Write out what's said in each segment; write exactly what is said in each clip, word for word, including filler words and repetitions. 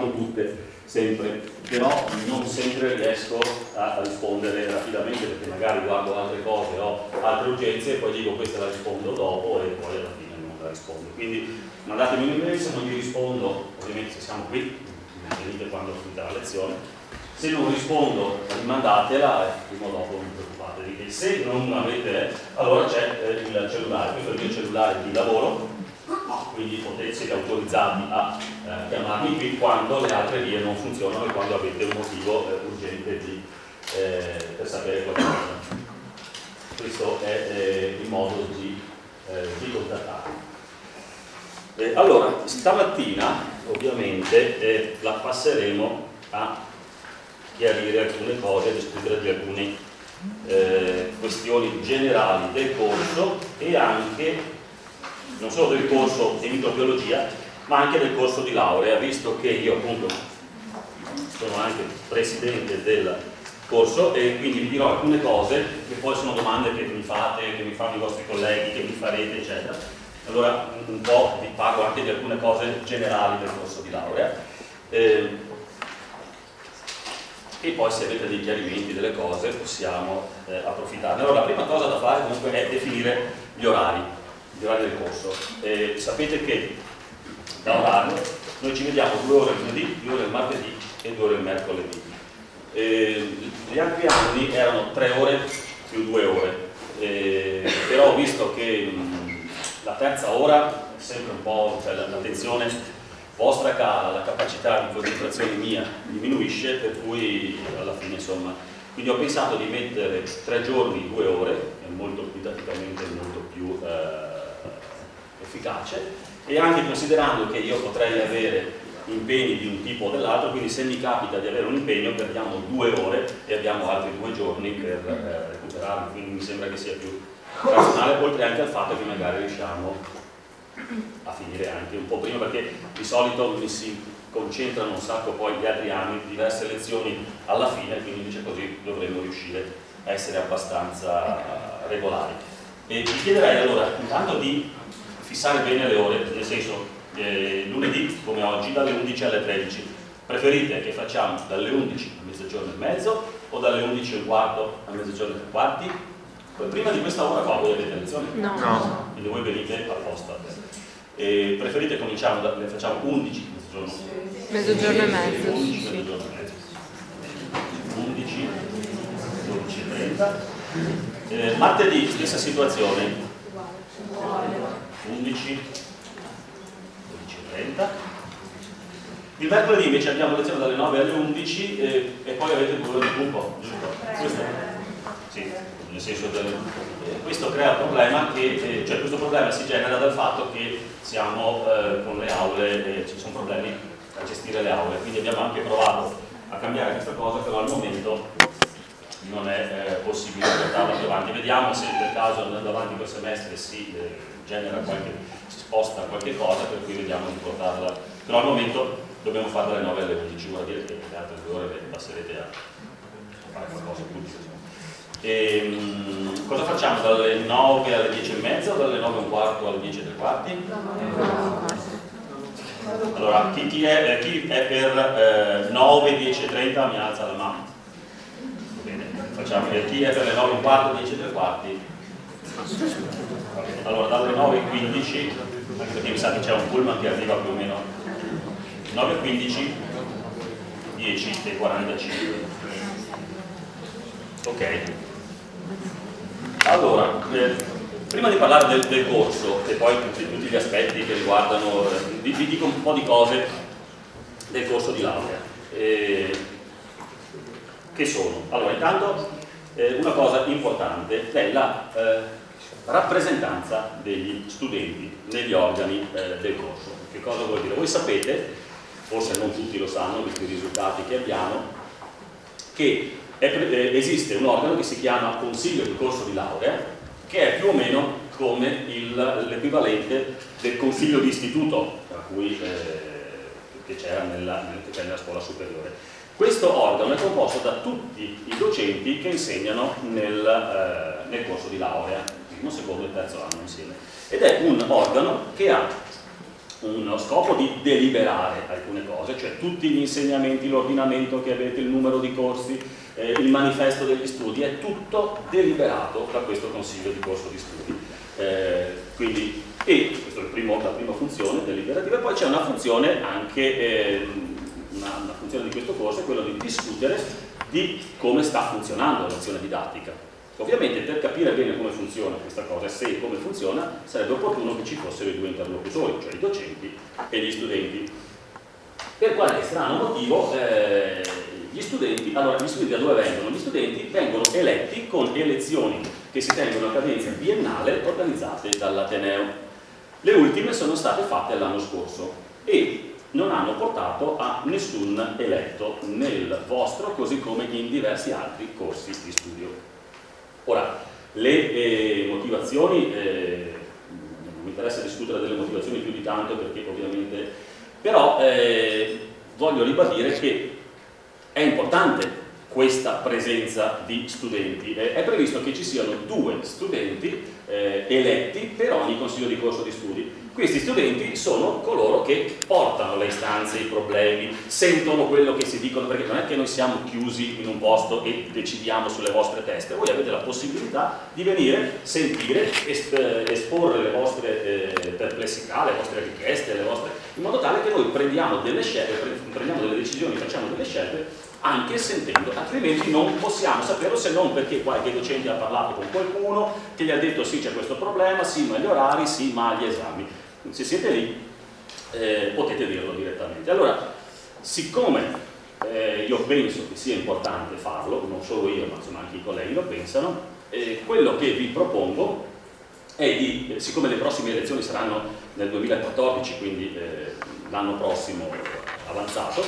facciamo tutte sempre, però non sempre riesco a rispondere rapidamente perché magari guardo altre cose, ho altre urgenze e poi dico questa la rispondo dopo e poi alla fine non la rispondo. Quindi mandatemi un'email, se non vi rispondo, ovviamente se siamo qui, mi venite quando finita la lezione, se non rispondo rimandatela e prima o dopo non preoccupatevi. E se non avete, allora c'è eh, il cellulare, questo è il mio cellulare di lavoro, quindi potete, siete autorizzati a eh, chiamarmi qui quando le altre vie non funzionano e quando avete un motivo eh, urgente di, eh, per sapere qualcosa. Questo è eh, il modo di, eh, di contattarmi. Eh, allora, stamattina ovviamente eh, la passeremo a chiarire alcune cose, a discutere di alcune eh, questioni generali del corso e anche non solo del corso di microbiologia ma anche del corso di laurea, visto che io appunto sono anche presidente del corso e quindi vi dirò alcune cose che poi sono domande che mi fate, che mi fanno i vostri colleghi, che mi farete eccetera. Allora un po' vi parlo anche di alcune cose generali del corso di laurea eh, e poi se avete dei chiarimenti, delle cose possiamo eh, approfittarne. Allora la prima cosa da fare comunque è definire gli orari gli orari del corso. Eh, sapete che da orario noi ci vediamo due ore il lunedì, due ore il martedì e due ore il mercoledì. Eh, gli altri anni erano tre ore più due ore, eh, però ho visto che mh, la terza ora è sempre un po', cioè l'attenzione vostra cala, la capacità di concentrazione mia diminuisce, per cui alla fine insomma, quindi ho pensato di mettere tre giorni, due ore, è molto quantitativamente molto più eh, efficace, e anche considerando che io potrei avere impegni di un tipo o dell'altro, quindi se mi capita di avere un impegno perdiamo due ore e abbiamo altri due giorni per eh, recuperarli, quindi mi sembra che sia più razionale, oltre anche al fatto che magari riusciamo a finire anche un po' prima, perché di solito mi si concentrano un sacco poi gli altri anni, diverse lezioni alla fine, quindi invece così dovremmo riuscire a essere abbastanza regolari. E vi chiederei allora intanto di fissare bene le ore, nel senso eh, lunedì come oggi dalle undici alle tredici, preferite che facciamo dalle undici a mezzogiorno e mezzo o dalle undici e un quarto a mezzogiorno e tre quarti? Prima di questa ora qua voi avete lezione? No. no. Quindi voi venite apposta. E preferite cominciamo da, le facciamo undici mezzogiorno? Mezzogiorno e mezzo. undici, sì. mezzogiorno e mezzo. undici, dodici e trenta. Eh, martedì stessa situazione. undici, dodici e trenta. Il mercoledì invece abbiamo lezione dalle nove alle undici eh, e poi avete due ore di gruppo, giusto? Questo, sì, nel senso del, eh, questo crea un problema che, eh, cioè questo problema si genera dal fatto che siamo eh, con le aule, eh, ci sono problemi a gestire le aule, quindi abbiamo anche provato a cambiare questa cosa, però al momento non è eh, possibile portarla più avanti. Vediamo se per caso andando avanti quel semestre si eh, genera qualche, si sposta qualche cosa, per cui vediamo di portarla, però al momento dobbiamo fare dalle nove alle undici, vuol dire che le altre due ore le passerete a fare qualcosa tutti. E, mh, cosa facciamo? Dalle nove alle dieci e mezza o dalle nove e un quarto alle dieci e tre quarti? Allora, chi, chi, è, chi è per eh, nove, dieci e trenta mi alza la mano. Bene, facciamo che chi è per le nove e un quarto, dieci e tre quarti? Allora, dalle nove e quindici, anche perché mi sa che c'è un pullman che arriva più o meno nove e quindici, dieci e quarantacinque. Ok. Allora, eh, prima di parlare del, del corso e poi di tutti gli aspetti che riguardano, eh, vi, vi dico un po' di cose del corso di laurea. Eh, che sono? Allora, intanto eh, una cosa importante è la eh, rappresentanza degli studenti negli organi eh, del corso. Che cosa vuol dire? Voi sapete, forse non tutti lo sanno, visti i risultati che abbiamo, che è, eh, esiste un organo che si chiama Consiglio di corso di laurea, che è più o meno come l'equivalente del consiglio di istituto tra cui, eh, che c'era nella, nella scuola superiore. Questo organo è composto da tutti i docenti che insegnano nel, eh, nel corso di laurea, primo, secondo e terzo anno insieme, ed è un organo che ha uno scopo di deliberare alcune cose, cioè tutti gli insegnamenti, l'ordinamento che avete, il numero di corsi, eh, il manifesto degli studi, è tutto deliberato da questo consiglio di corso di studi. Eh, quindi, e questa è il primo, la prima funzione deliberativa, e poi c'è una funzione anche, eh, una, una funzione di questo corso è quello di discutere di come sta funzionando l'azione didattica. Ovviamente per capire bene come funziona questa cosa, se e come funziona, sarebbe opportuno che ci fossero i due interlocutori, cioè i docenti e gli studenti. Per qualche strano motivo eh, gli studenti, allora gli studenti da dove vengono? Gli studenti vengono eletti con elezioni che si tengono a cadenza biennale organizzate dall'Ateneo. Le ultime sono state fatte l'anno scorso e non hanno portato a nessun eletto nel vostro, così come in diversi altri corsi di studio. Ora, le eh, motivazioni, eh, non mi interessa discutere delle motivazioni più di tanto perché ovviamente, però eh, voglio ribadire che è importante questa presenza di studenti. Eh, è previsto che ci siano due studenti eh, eletti per ogni consiglio di corso di studi. Questi studenti sono coloro che portano le istanze, i problemi, sentono quello che si dicono, perché non è che noi siamo chiusi in un posto e decidiamo sulle vostre teste, voi avete la possibilità di venire, sentire, esporre le vostre eh, perplessità, le vostre richieste, le vostre, in modo tale che noi prendiamo delle scelte, prendiamo delle decisioni, facciamo delle scelte anche sentendo, altrimenti non possiamo saperlo se non perché qualche docente ha parlato con qualcuno che gli ha detto sì c'è questo problema, sì ma gli orari, sì ma gli esami. Se siete lì eh, potete dirlo direttamente. Allora, siccome eh, io penso che sia importante farlo, non solo io ma insomma anche i colleghi lo pensano, eh, quello che vi propongo è di, eh, siccome le prossime elezioni saranno nel duemilaquattordici, quindi eh, l'anno prossimo avanzato,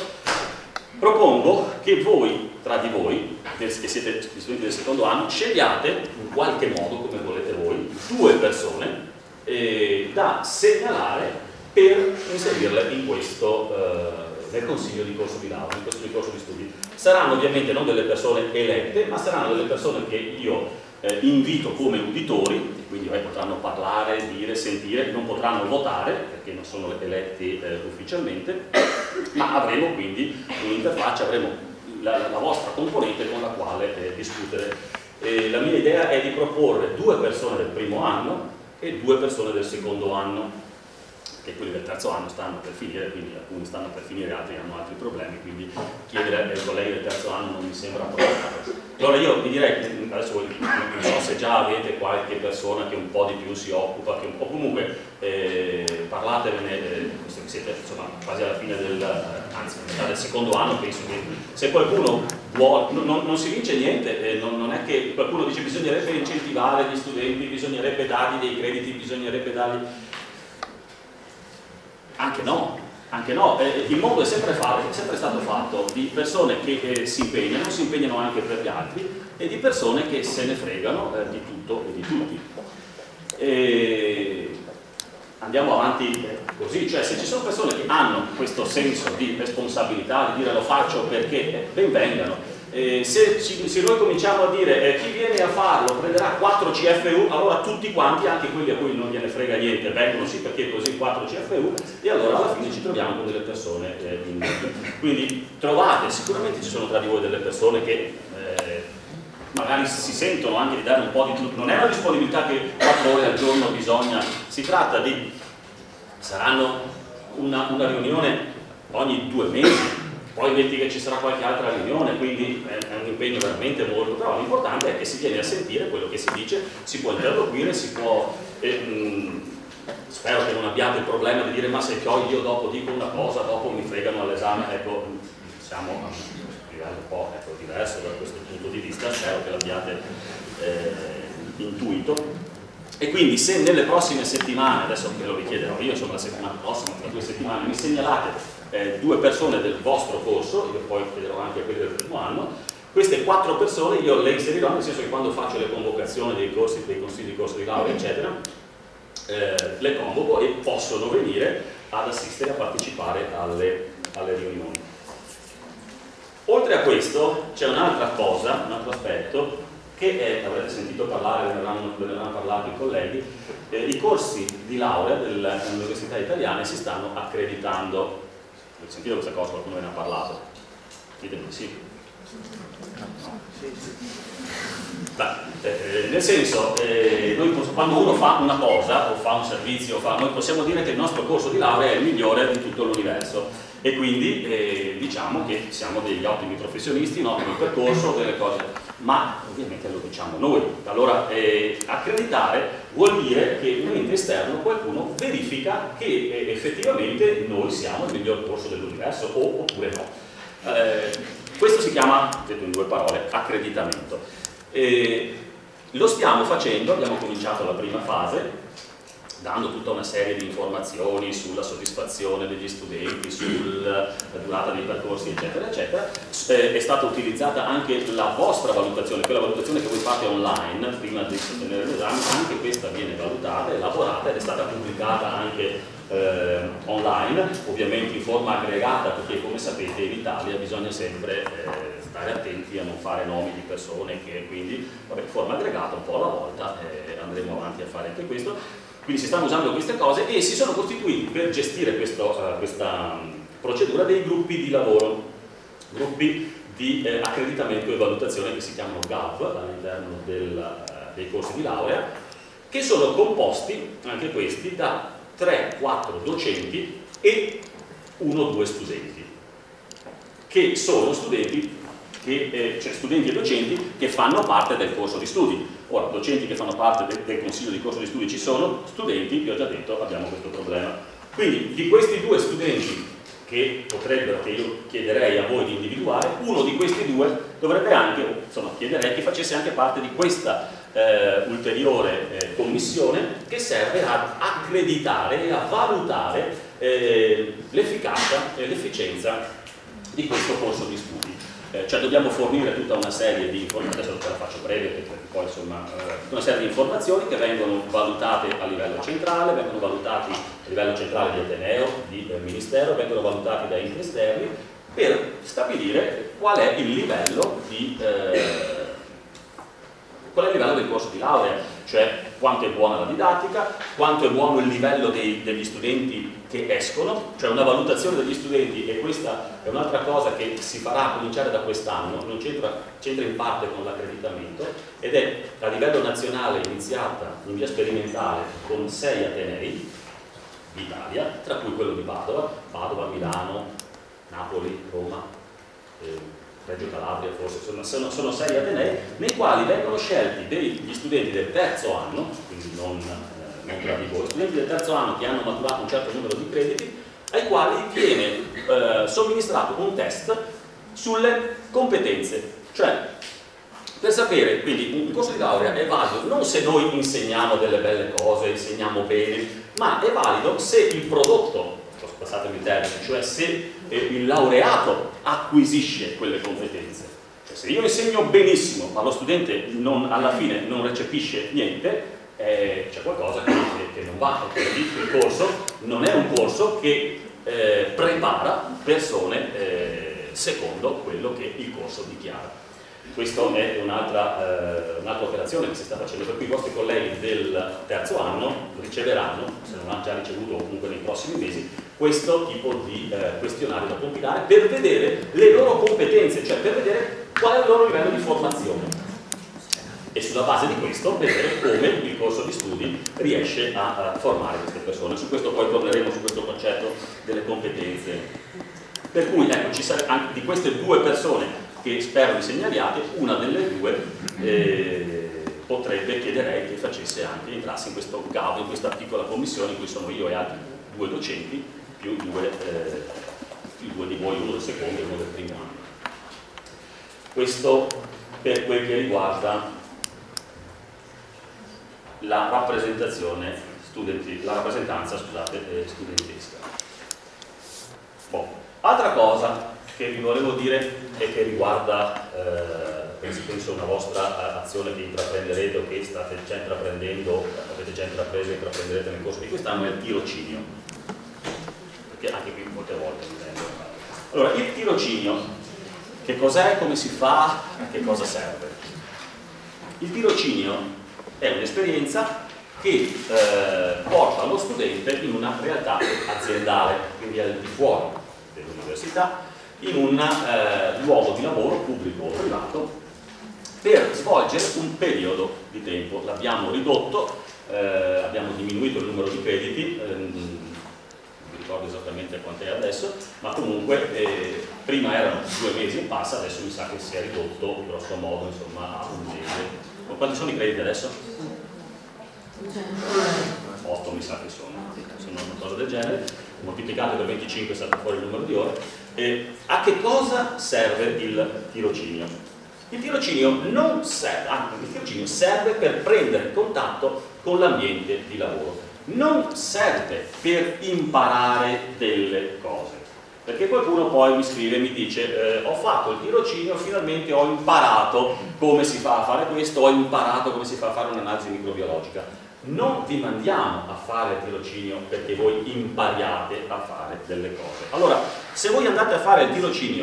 propongo che voi, tra di voi, che siete studenti del secondo anno, scegliate in qualche modo, come volete voi, due persone eh, da segnalare per inserirle in questo, eh, nel consiglio di corso di laurea, in questo di corso di studi. Saranno ovviamente non delle persone elette, ma saranno delle persone che io eh, invito come uditori, quindi eh, potranno parlare, dire, sentire, non potranno votare, perché non sono eletti eh, ufficialmente, ma avremo quindi un'interfaccia, avremo la, la vostra componente con la quale eh, discutere. Eh, la mia idea è di proporre due persone del primo anno e due persone del secondo anno, che quelli del terzo anno stanno per finire, quindi alcuni stanno per finire, altri hanno altri problemi, quindi chiedere ai colleghi del terzo anno non mi sembra appropriato. Allora io vi direi, adesso voi, non so se già avete qualche persona che un po' di più si occupa, che, o comunque eh, parlatevene, eh, visto che siete insomma quasi alla fine del, anzi a metà del secondo anno, penso che se qualcuno vuole, non, non si vince niente, eh, non, non è che qualcuno dice bisognerebbe incentivare gli studenti, bisognerebbe dargli dei crediti, bisognerebbe dargli... Anche no, anche no. Eh, il mondo è sempre, fatto, è sempre stato fatto di persone che eh, si impegnano, si impegnano anche per gli altri e di persone che se ne fregano eh, di tutto e di tutti. E andiamo avanti così, cioè se ci sono persone che hanno questo senso di responsabilità, di dire lo faccio perché, eh, ben vengano. Eh, se, ci, se noi cominciamo a dire eh, chi viene a farlo prenderà quattro C F U, allora tutti quanti, anche quelli a cui non gliene frega niente, vengono sì perché così quattro C F U e allora alla fine ci troviamo con delle persone eh, in quindi trovate, sicuramente ci sono tra di voi delle persone che eh, magari si sentono anche di dare un po' di tutto, non è una disponibilità che quattro ore al giorno bisogna, si tratta di saranno una, una riunione ogni due mesi. Poi metti che ci sarà qualche altra riunione, quindi è un impegno veramente molto, però l'importante è che si viene a sentire quello che si dice, si può interloquire, si può, eh, mh, spero che non abbiate il problema di dire ma se poi io dopo dico una cosa, dopo mi fregano all'esame, ecco, siamo a un livello un po' ecco, diverso da questo punto di vista, spero che l'abbiate eh, intuito. E quindi se nelle prossime settimane, adesso ve lo richiederò io, insomma la settimana prossima, tra due settimane, mi segnalate Eh, due persone del vostro corso, io poi chiederò anche a quelli del primo anno, queste quattro persone io le inserirò, nel senso che quando faccio le convocazioni dei corsi, dei consigli di corso di laurea eccetera, eh, le convoco e possono venire ad assistere, a partecipare alle, alle riunioni. Oltre a questo c'è un'altra cosa, un altro aspetto che è, avrete sentito parlare, ve ne hanno, ve ne hanno parlato i colleghi, eh, i corsi di laurea delle università italiane si stanno accreditando. Avete sentito questa cosa? Qualcuno ve ne ha parlato? Ditemi di sì. Beh, eh, nel senso, eh, noi, quando uno fa una cosa o fa un servizio, fa, noi possiamo dire che il nostro corso di laurea è il migliore di tutto l'universo e quindi eh, diciamo che siamo degli ottimi professionisti, un ottimo percorso, delle cose, ma ovviamente lo diciamo noi. Allora, eh, accreditare vuol dire che un ente esterno, qualcuno verifica che eh, effettivamente noi siamo il miglior corso dell'universo o, oppure no. Eh, questo si chiama, detto in due parole, accreditamento. Eh, lo stiamo facendo, abbiamo cominciato la prima fase dando tutta una serie di informazioni sulla soddisfazione degli studenti, sulla durata dei percorsi, eccetera, eccetera. Eh, è stata utilizzata anche la vostra valutazione, quella valutazione che voi fate online prima di sostenere l'esame, anche questa viene valutata, elaborata ed è stata pubblicata anche eh, online, ovviamente in forma aggregata, perché come sapete in Italia bisogna sempre eh, stare attenti a non fare nomi di persone, che quindi, vabbè, in forma aggregata un po' alla volta, eh, andremo avanti a fare anche questo. Quindi si stanno usando queste cose e si sono costituiti per gestire questo, uh, questa um, procedura dei gruppi di lavoro, gruppi di eh, accreditamento e valutazione che si chiamano G A V all'interno del, uh, dei corsi di laurea, che sono composti, anche questi, da tre quattro docenti e uno o due studenti, che sono studenti, che, eh, cioè studenti e docenti che fanno parte del corso di studi. Ora, docenti che fanno parte del, del consiglio di corso di studi ci sono, studenti, vi ho già detto, abbiamo questo problema. Quindi, di questi due studenti che potrebbero, che io chiederei a voi di individuare, uno di questi due dovrebbe anche, insomma, chiederei che facesse anche parte di questa eh, ulteriore eh, commissione che serve ad accreditare e a valutare eh, l'efficacia e l'efficienza di questo corso di studi. Eh, cioè dobbiamo fornire tutta una serie di informazioni, adesso te la faccio breve perché poi insomma eh, una serie di informazioni che vengono valutate a livello centrale, vengono valutati a livello centrale di Ateneo, di eh, Ministero, vengono valutati da enti esterni per stabilire qual è il livello di eh, qual è il livello del corso di laurea, cioè quanto è buona la didattica, quanto è buono il livello dei, degli studenti che escono, cioè una valutazione degli studenti, e questa è un'altra cosa che si farà a cominciare da quest'anno, non c'entra, c'entra in parte con l'accreditamento, ed è a livello nazionale iniziata in via sperimentale con sei atenei d'Italia, tra cui quello di Padova, Padova, Milano, Napoli, Roma, eh, Reggio Calabria, forse sono, sono, sono sei atenei nei quali vengono scelti degli studenti del terzo anno, quindi non, eh, non tra di voi, studenti del terzo anno che hanno maturato un certo numero di crediti, ai quali viene eh, somministrato un test sulle competenze, cioè per sapere, quindi un corso di laurea è valido non se noi insegniamo delle belle cose, insegniamo bene, ma è valido se il prodotto, passatemi il termine, cioè se eh, il laureato acquisisce quelle competenze. Cioè, se io insegno benissimo ma lo studente non, alla fine non recepisce niente, eh, c'è qualcosa che, che non va. Quindi il corso non è un corso che eh, prepara persone eh, secondo quello che il corso dichiara. Questa è un'altra eh, un'altra operazione che si sta facendo, per cui i vostri colleghi del terzo anno riceveranno, se non hanno già ricevuto o comunque nei prossimi mesi, questo tipo di eh, questionario da compilare per vedere le loro competenze, cioè per vedere qual è il loro livello di formazione e sulla base di questo vedere come il corso di studi riesce a, a formare queste persone. Su questo poi torneremo, su questo concetto delle competenze. Per cui ecco, ci sarà anche di queste due persone che spero vi segnaliate, una delle due eh, potrebbe, chiederei che facesse anche, entrasse in questo G A V, in questa piccola commissione in cui sono io e altri due docenti, più due, eh, più due di voi, uno del secondo e uno del primo anno. Questo per quel che riguarda la rappresentazione studenti, la rappresentanza scusate, eh, studentesca. Boh. Altra cosa che vi volevo dire e che riguarda eh, penso una vostra azione che intraprenderete o che state già intraprendendo, avete già intrapreso e intraprenderete nel corso di quest'anno, è il tirocinio, perché anche qui molte volte mi rendo. Allora, il tirocinio che cos'è, come si fa, a che cosa serve? Il tirocinio è un'esperienza che eh, porta lo studente in una realtà aziendale, quindi al di fuori dell'università, in un eh, luogo di lavoro pubblico o privato, per svolgere un periodo di tempo. L'abbiamo ridotto, eh, abbiamo diminuito il numero di crediti, ehm, non mi ricordo esattamente quant'è adesso, ma comunque eh, prima erano due mesi e passa, adesso mi sa che si è ridotto grosso modo, insomma, a un mese. Quanti sono i crediti adesso? otto mi sa che sono, sono una cosa del genere, moltiplicato per venticinque è stato fuori il numero di ore. E a che cosa serve il tirocinio? Il tirocinio non serve, ah, il tirocinio serve per prendere contatto con l'ambiente di lavoro, non serve per imparare delle cose. Perché qualcuno poi mi scrive e mi dice eh, ho fatto il tirocinio, finalmente ho imparato come si fa a fare questo, ho imparato come si fa a fare un'analisi microbiologica. Non vi mandiamo a fare il tirocinio perché voi impariate a fare delle cose. Allora, se voi andate a fare il tirocinio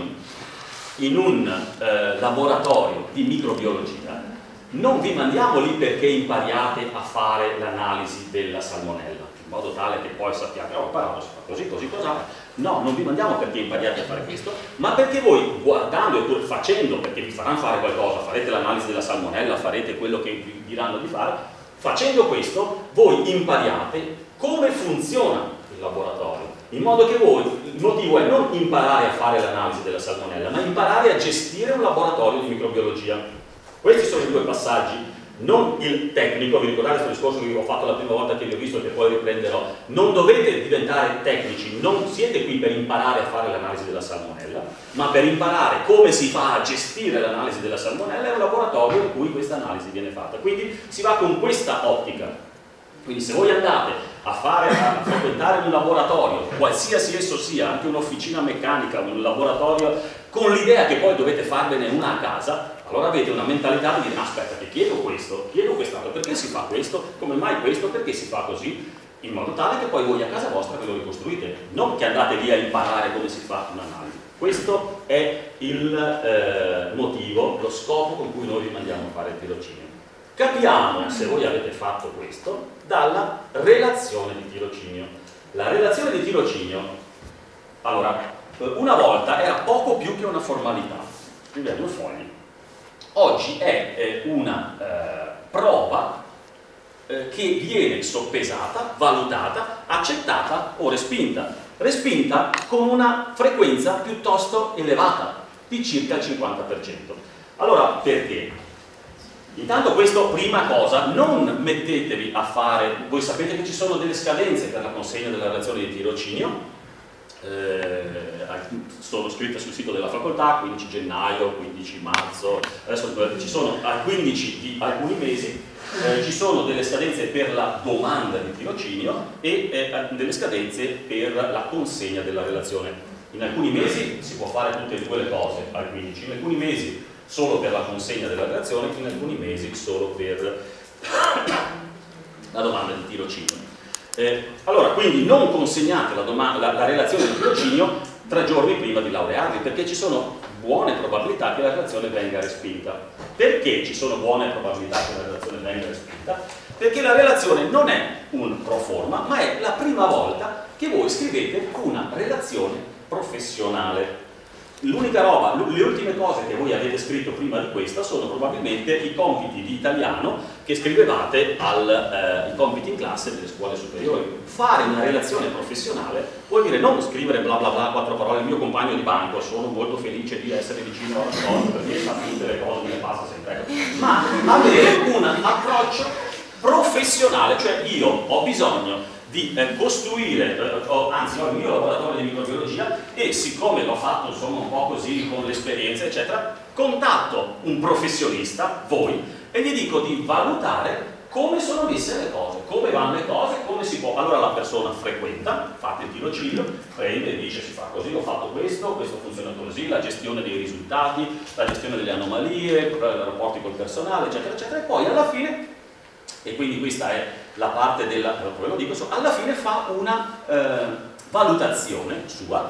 in un eh, laboratorio di microbiologia, non vi mandiamo lì perché impariate a fare l'analisi della salmonella, in modo tale che poi sappiate, oh, ho imparato, si fa così, così, così. No, non vi mandiamo perché impariate a fare questo, ma perché voi guardando e pur facendo, perché vi faranno fare qualcosa, farete l'analisi della salmonella, farete quello che vi diranno di fare, facendo questo voi impariate come funziona il laboratorio, in modo che voi, il motivo è non imparare a fare l'analisi della salmonella, ma imparare a gestire un laboratorio di microbiologia. Questi sono i due passaggi. Non il tecnico, vi ricordate questo discorso che vi ho fatto la prima volta che vi ho visto e che poi riprenderò, non dovete diventare tecnici, non siete qui per imparare a fare l'analisi della salmonella, ma per imparare come si fa a gestire l'analisi della salmonella. È un laboratorio in cui questa analisi viene fatta, quindi si va con questa ottica. Quindi se voi andate a, fare, a frequentare un laboratorio, qualsiasi esso sia, anche un'officina meccanica, un laboratorio, con l'idea che poi dovete farvene una a casa, allora avete una mentalità di dire aspetta che chiedo questo, chiedo quest'altro, perché si fa questo, come mai questo, perché si fa così, in modo tale che poi voi a casa vostra ve lo ricostruite, non che andate lì a imparare come si fa un'analisi. Questo è il eh, motivo, lo scopo con cui noi vi mandiamo a fare il tirocinio. Capiamo, se voi avete fatto questo, dalla relazione di tirocinio. La relazione di tirocinio, allora, una volta era poco più che una formalità, scriveva due fogli. Oggi è eh, una eh, prova eh, che viene soppesata, valutata, accettata o respinta. Respinta con una frequenza piuttosto elevata, di circa il cinquanta per cento. Allora, perché? Intanto questo, prima cosa, non mettetevi a fare, voi sapete che ci sono delle scadenze per la consegna della relazione di tirocinio, eh, sono scritte sul sito della facoltà, quindici gennaio, quindici marzo, adesso ci sono al quindici di alcuni mesi, eh, ci sono delle scadenze per la domanda di tirocinio e eh, delle scadenze per la consegna della relazione. In alcuni mesi si può fare tutte e due le cose al quindici, in alcuni mesi solo per la consegna della relazione, in alcuni mesi solo per la domanda di tirocinio. Eh, allora, quindi non consegnate la, la, la relazione di tirocinio tre giorni prima di laurearvi, perché ci sono buone probabilità che la relazione venga respinta. Perché ci sono buone probabilità che la relazione venga respinta? Perché la relazione non è un pro forma, ma è la prima volta che voi scrivete una relazione professionale. L'unica roba, le ultime cose che voi avete scritto prima di questa sono probabilmente i compiti di italiano che scrivevate al, eh, i compiti in classe delle scuole superiori. Fare una relazione professionale vuol dire non scrivere bla bla bla, quattro parole, il mio compagno di banco, sono molto felice di essere vicino alla scuola perché fa tutte le cose, me le passa sempre, ma avere un approccio professionale, cioè io ho bisogno di eh, costruire, eh, o, anzi ho il mio laboratorio di microbiologia e siccome l'ho fatto insomma un po' così con l'esperienza eccetera, contatto un professionista, voi, e gli dico di valutare come sono messe le cose, come vanno le cose, come si può. Allora la persona frequenta, fate il tirocinio, prende e dice si fa così, ho fatto questo, questo funziona così, la gestione dei risultati, la gestione delle anomalie, i rapporti col personale eccetera eccetera, e poi alla fine, e quindi questa è la parte della, come lo dico, alla fine fa una eh, valutazione sua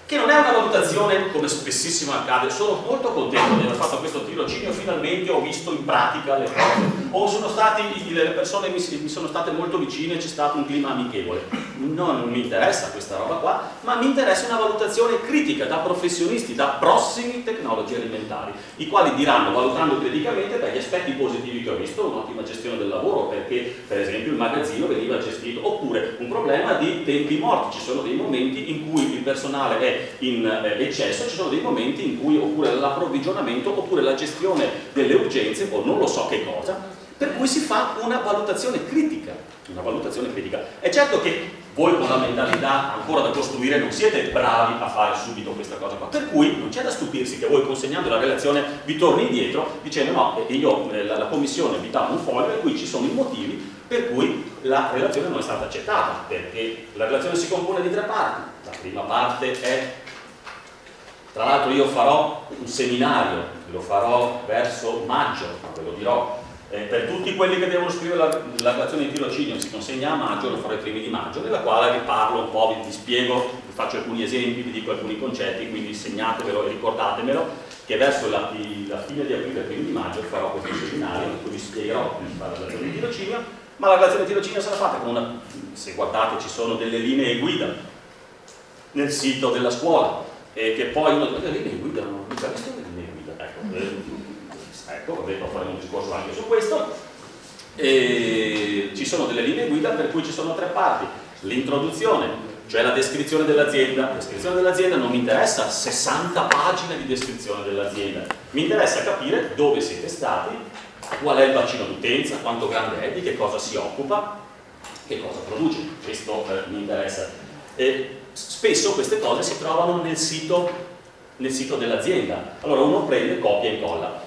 che non è una valutazione come spessissimo accade. Sono molto contento di aver fatto questo tirocinio, finalmente ho visto in pratica le cose, o sono stati, le persone mi, mi sono state molto vicine, c'è stato un clima amichevole. Non mi interessa questa roba qua, ma mi interessa una valutazione critica da professionisti, da prossimi tecnologi alimentari, i quali diranno, valutando criticamente, beh, gli aspetti positivi che ho visto, un'ottima gestione del lavoro, perché per esempio il magazzino veniva gestito, oppure un problema di tempi morti, ci sono dei momenti in cui il personale è in eccesso, ci sono dei momenti in cui, oppure l'approvvigionamento, oppure la gestione delle urgenze, o non lo so che cosa, per cui si fa una valutazione critica, una valutazione critica. È certo che voi con la mentalità ancora da costruire non siete bravi a fare subito questa cosa qua, per cui non c'è da stupirsi che voi consegnando la relazione vi torni indietro dicendo no, io, la, la commissione vi dà un foglio in cui ci sono i motivi per cui la relazione non è stata accettata, perché la relazione si compone di tre parti. La prima parte è, tra l'altro io farò un seminario, lo farò verso maggio, ve lo dirò, eh, per tutti quelli che devono scrivere la, la relazione di tirocinio, si consegna a maggio, lo farò i primi di maggio, nella quale vi parlo un po', vi, vi spiego, vi faccio alcuni esempi, vi dico alcuni concetti, quindi segnatevelo e ricordatemelo, che verso la, di, la fine di aprile e i primi di maggio farò questo seminario, in cui vi spiegherò come si fa la relazione di tirocinio, ma la relazione di tirocinio sarà fatta con una, se guardate ci sono delle linee guida nel sito della scuola, e che poi uno dice, le linee guida, non ho mica visto le linee guida, ecco, eh, ecco vabbè, poi faremo un discorso anche su questo, e ci sono delle linee guida per cui ci sono tre parti, l'introduzione, cioè la descrizione dell'azienda. La descrizione dell'azienda non mi interessa sessanta pagine di descrizione dell'azienda, mi interessa capire dove siete stati, qual è il bacino d'utenza, quanto grande è, di che cosa si occupa, che cosa produce, questo eh, mi interessa. E spesso queste cose si trovano nel sito, nel sito dell'azienda, allora uno prende, copia e incolla.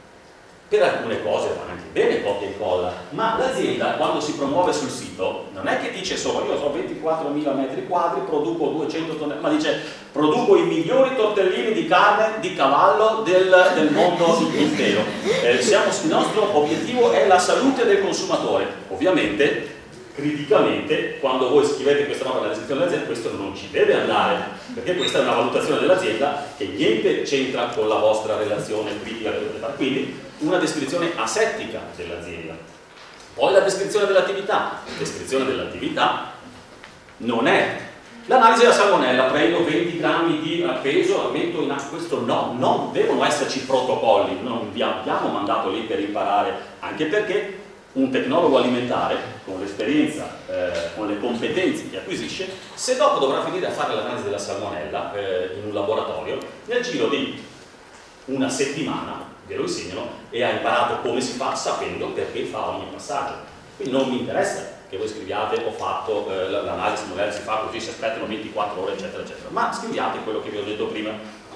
Per alcune cose va anche bene copia e incolla, ma l'azienda quando si promuove sul sito non è che dice solo io ho ventiquattromila metri quadri, produco duecento tonnellate, ma dice produco i migliori tortellini di carne di cavallo del, del mondo intero. Eh, siamo, il nostro obiettivo è la salute del consumatore. Ovviamente, criticamente, quando voi scrivete questa nota nella descrizione dell'azienda, questo non ci deve andare, perché questa è una valutazione dell'azienda che niente c'entra con la vostra relazione critica che dovete fare. Quindi una descrizione asettica dell'azienda. Poi la descrizione dell'attività. La descrizione dell'attività non è l'analisi della salmonella, prendo venti grammi di peso, la metto in acqua, questo no, non devono esserci protocolli, non vi abbiamo mandato lì per imparare, anche perché un tecnologo alimentare, con l'esperienza, eh, con le competenze che acquisisce, se dopo dovrà finire a fare l'analisi della salmonella eh, in un laboratorio, nel giro di una settimana ve lo insegnano e ha imparato come si fa sapendo perché fa ogni passaggio. Quindi non mi interessa che voi scriviate ho fatto eh, l'analisi salmonella, si fa così, si aspettano ventiquattro ore eccetera eccetera, ma scriviate quello che vi ho detto prima,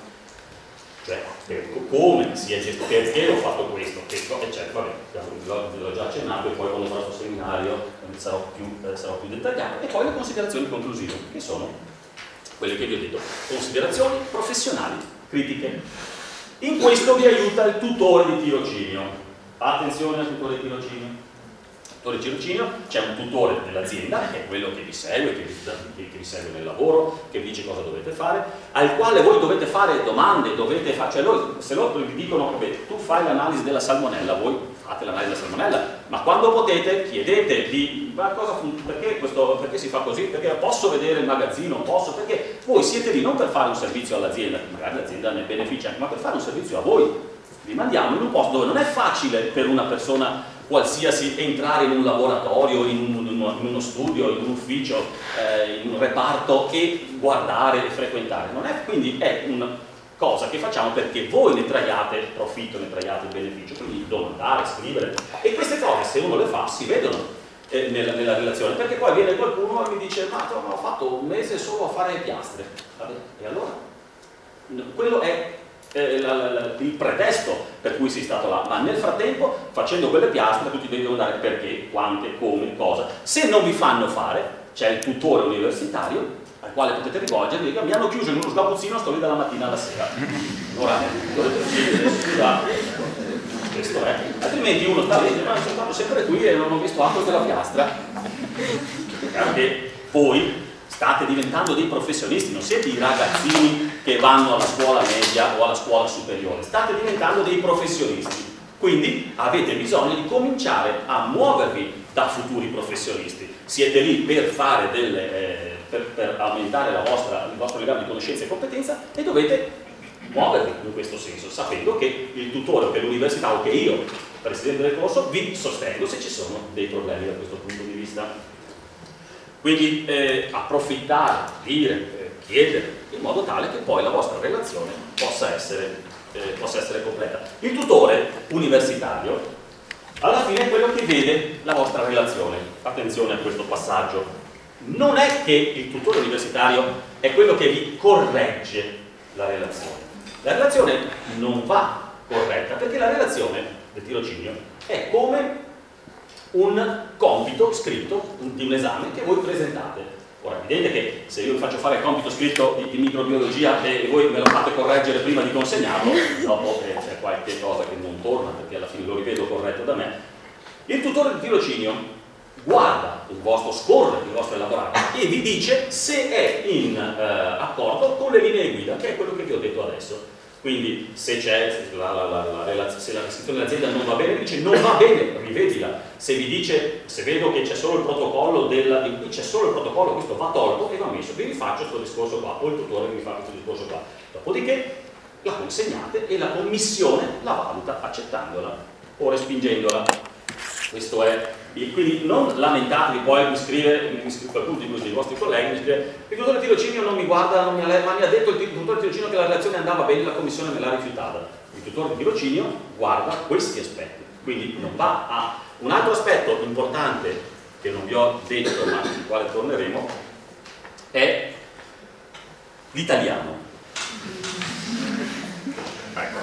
cioè come si è gestito, perché ho fatto questo, questo eccetera, vabbè, ve l'ho già accennato e poi quando farò questo seminario sarò più, eh, sarò più dettagliato. E poi le considerazioni conclusive, che sono quelle che vi ho detto, considerazioni professionali, critiche. In questo vi aiuta il tutore di tirocinio. Attenzione al tutore di tirocinio. Tutore di tirocinio, c'è un tutore dell'azienda, che è quello che vi segue, che vi, che vi segue nel lavoro, che vi dice cosa dovete fare, al quale voi dovete fare domande, dovete fare, cioè loro, se loro vi dicono, vabbè, tu fai l'analisi della salmonella, voi fate l'analisi della salmonella, ma quando potete chiedete di ma cosa, perché, questo, perché si fa così, perché posso vedere il magazzino, posso, perché voi siete lì non per fare un servizio all'azienda, magari l'azienda ne beneficia, ma per fare un servizio a voi. Vi mandiamo in un posto dove non è facile per una persona qualsiasi entrare in un laboratorio, in, un, in uno studio, in un ufficio, eh, in un reparto e guardare e frequentare. Non è, quindi è una cosa che facciamo perché voi ne traiate profitto, ne traiate beneficio, quindi domandare, scrivere. E queste cose, se uno le fa, si vedono eh, nella, nella relazione, perché poi viene qualcuno e mi dice ma ho fatto un mese solo a fare piastre. Vabbè, e allora? No, quello è Eh, la, la, la, il pretesto per cui sei stato là, ma nel frattempo facendo quelle piastre tutti devi domandare perché, quante, come, cosa. Se non vi fanno fare, c'è il tutore universitario al quale potete rivolgervi e dire mi hanno chiuso in uno sgabuzzino, sto lì dalla mattina alla sera. Ora dovete decidere, scusate, questo è, altrimenti uno sta lì e dice ma sono stato sempre qui e non ho visto altro che la piastra, perché voi state diventando dei professionisti, non siete i ragazzini che vanno alla scuola media o alla scuola superiore, state diventando dei professionisti. Quindi avete bisogno di cominciare a muovervi da futuri professionisti. Siete lì per fare delle, eh, per, per aumentare la vostra, il vostro livello di conoscenza e competenza e dovete muovervi in questo senso, sapendo che il tutore o che l'università o che io, presidente del corso, vi sostengo se ci sono dei problemi da questo punto di vista. Quindi eh, approfittare, dire, eh, chiedere, in modo tale che poi la vostra relazione possa essere Eh, possa essere completa. Il tutore universitario alla fine è quello che vede la vostra relazione. Attenzione a questo passaggio. Non è che il tutore universitario è quello che vi corregge la relazione. La relazione non va corretta perché la relazione del tirocinio è come un compito scritto di un esame che voi presentate. Ora, è evidente che se io vi faccio fare il compito scritto di, di microbiologia e voi me lo fate correggere prima di consegnarlo, dopo eh, c'è qualche cosa che non torna perché alla fine lo rivedo corretto da me. Il tutore di tirocinio guarda il vostro, scorre il vostro elaborato e vi dice se è in eh, accordo con le linee guida, che è quello che vi ho detto adesso. Quindi se c'è la, la, la, la, se la descrizione dell'azienda non va bene, dice non va bene, rivedila. Se vi dice, se vedo che c'è solo il protocollo della, di cui c'è solo il protocollo, questo va tolto e va messo, vi rifaccio questo discorso qua, o il tutore vi fa questo discorso qua. Dopodiché la consegnate e la commissione la valuta accettandola o respingendola. Questo è il, quindi non lamentatevi poi mi scrive, mi scrive qualcuno di questi vostri colleghi, mi scrive il tutore tirocinio non mi guarda, non mi ha, ma mi ha detto il tutore tirocinio che la relazione andava bene, la commissione me l'ha rifiutata. Il tutore tirocinio guarda questi aspetti, quindi non va a... Un altro aspetto importante che non vi ho detto ma sul quale torneremo è l'italiano. Ecco.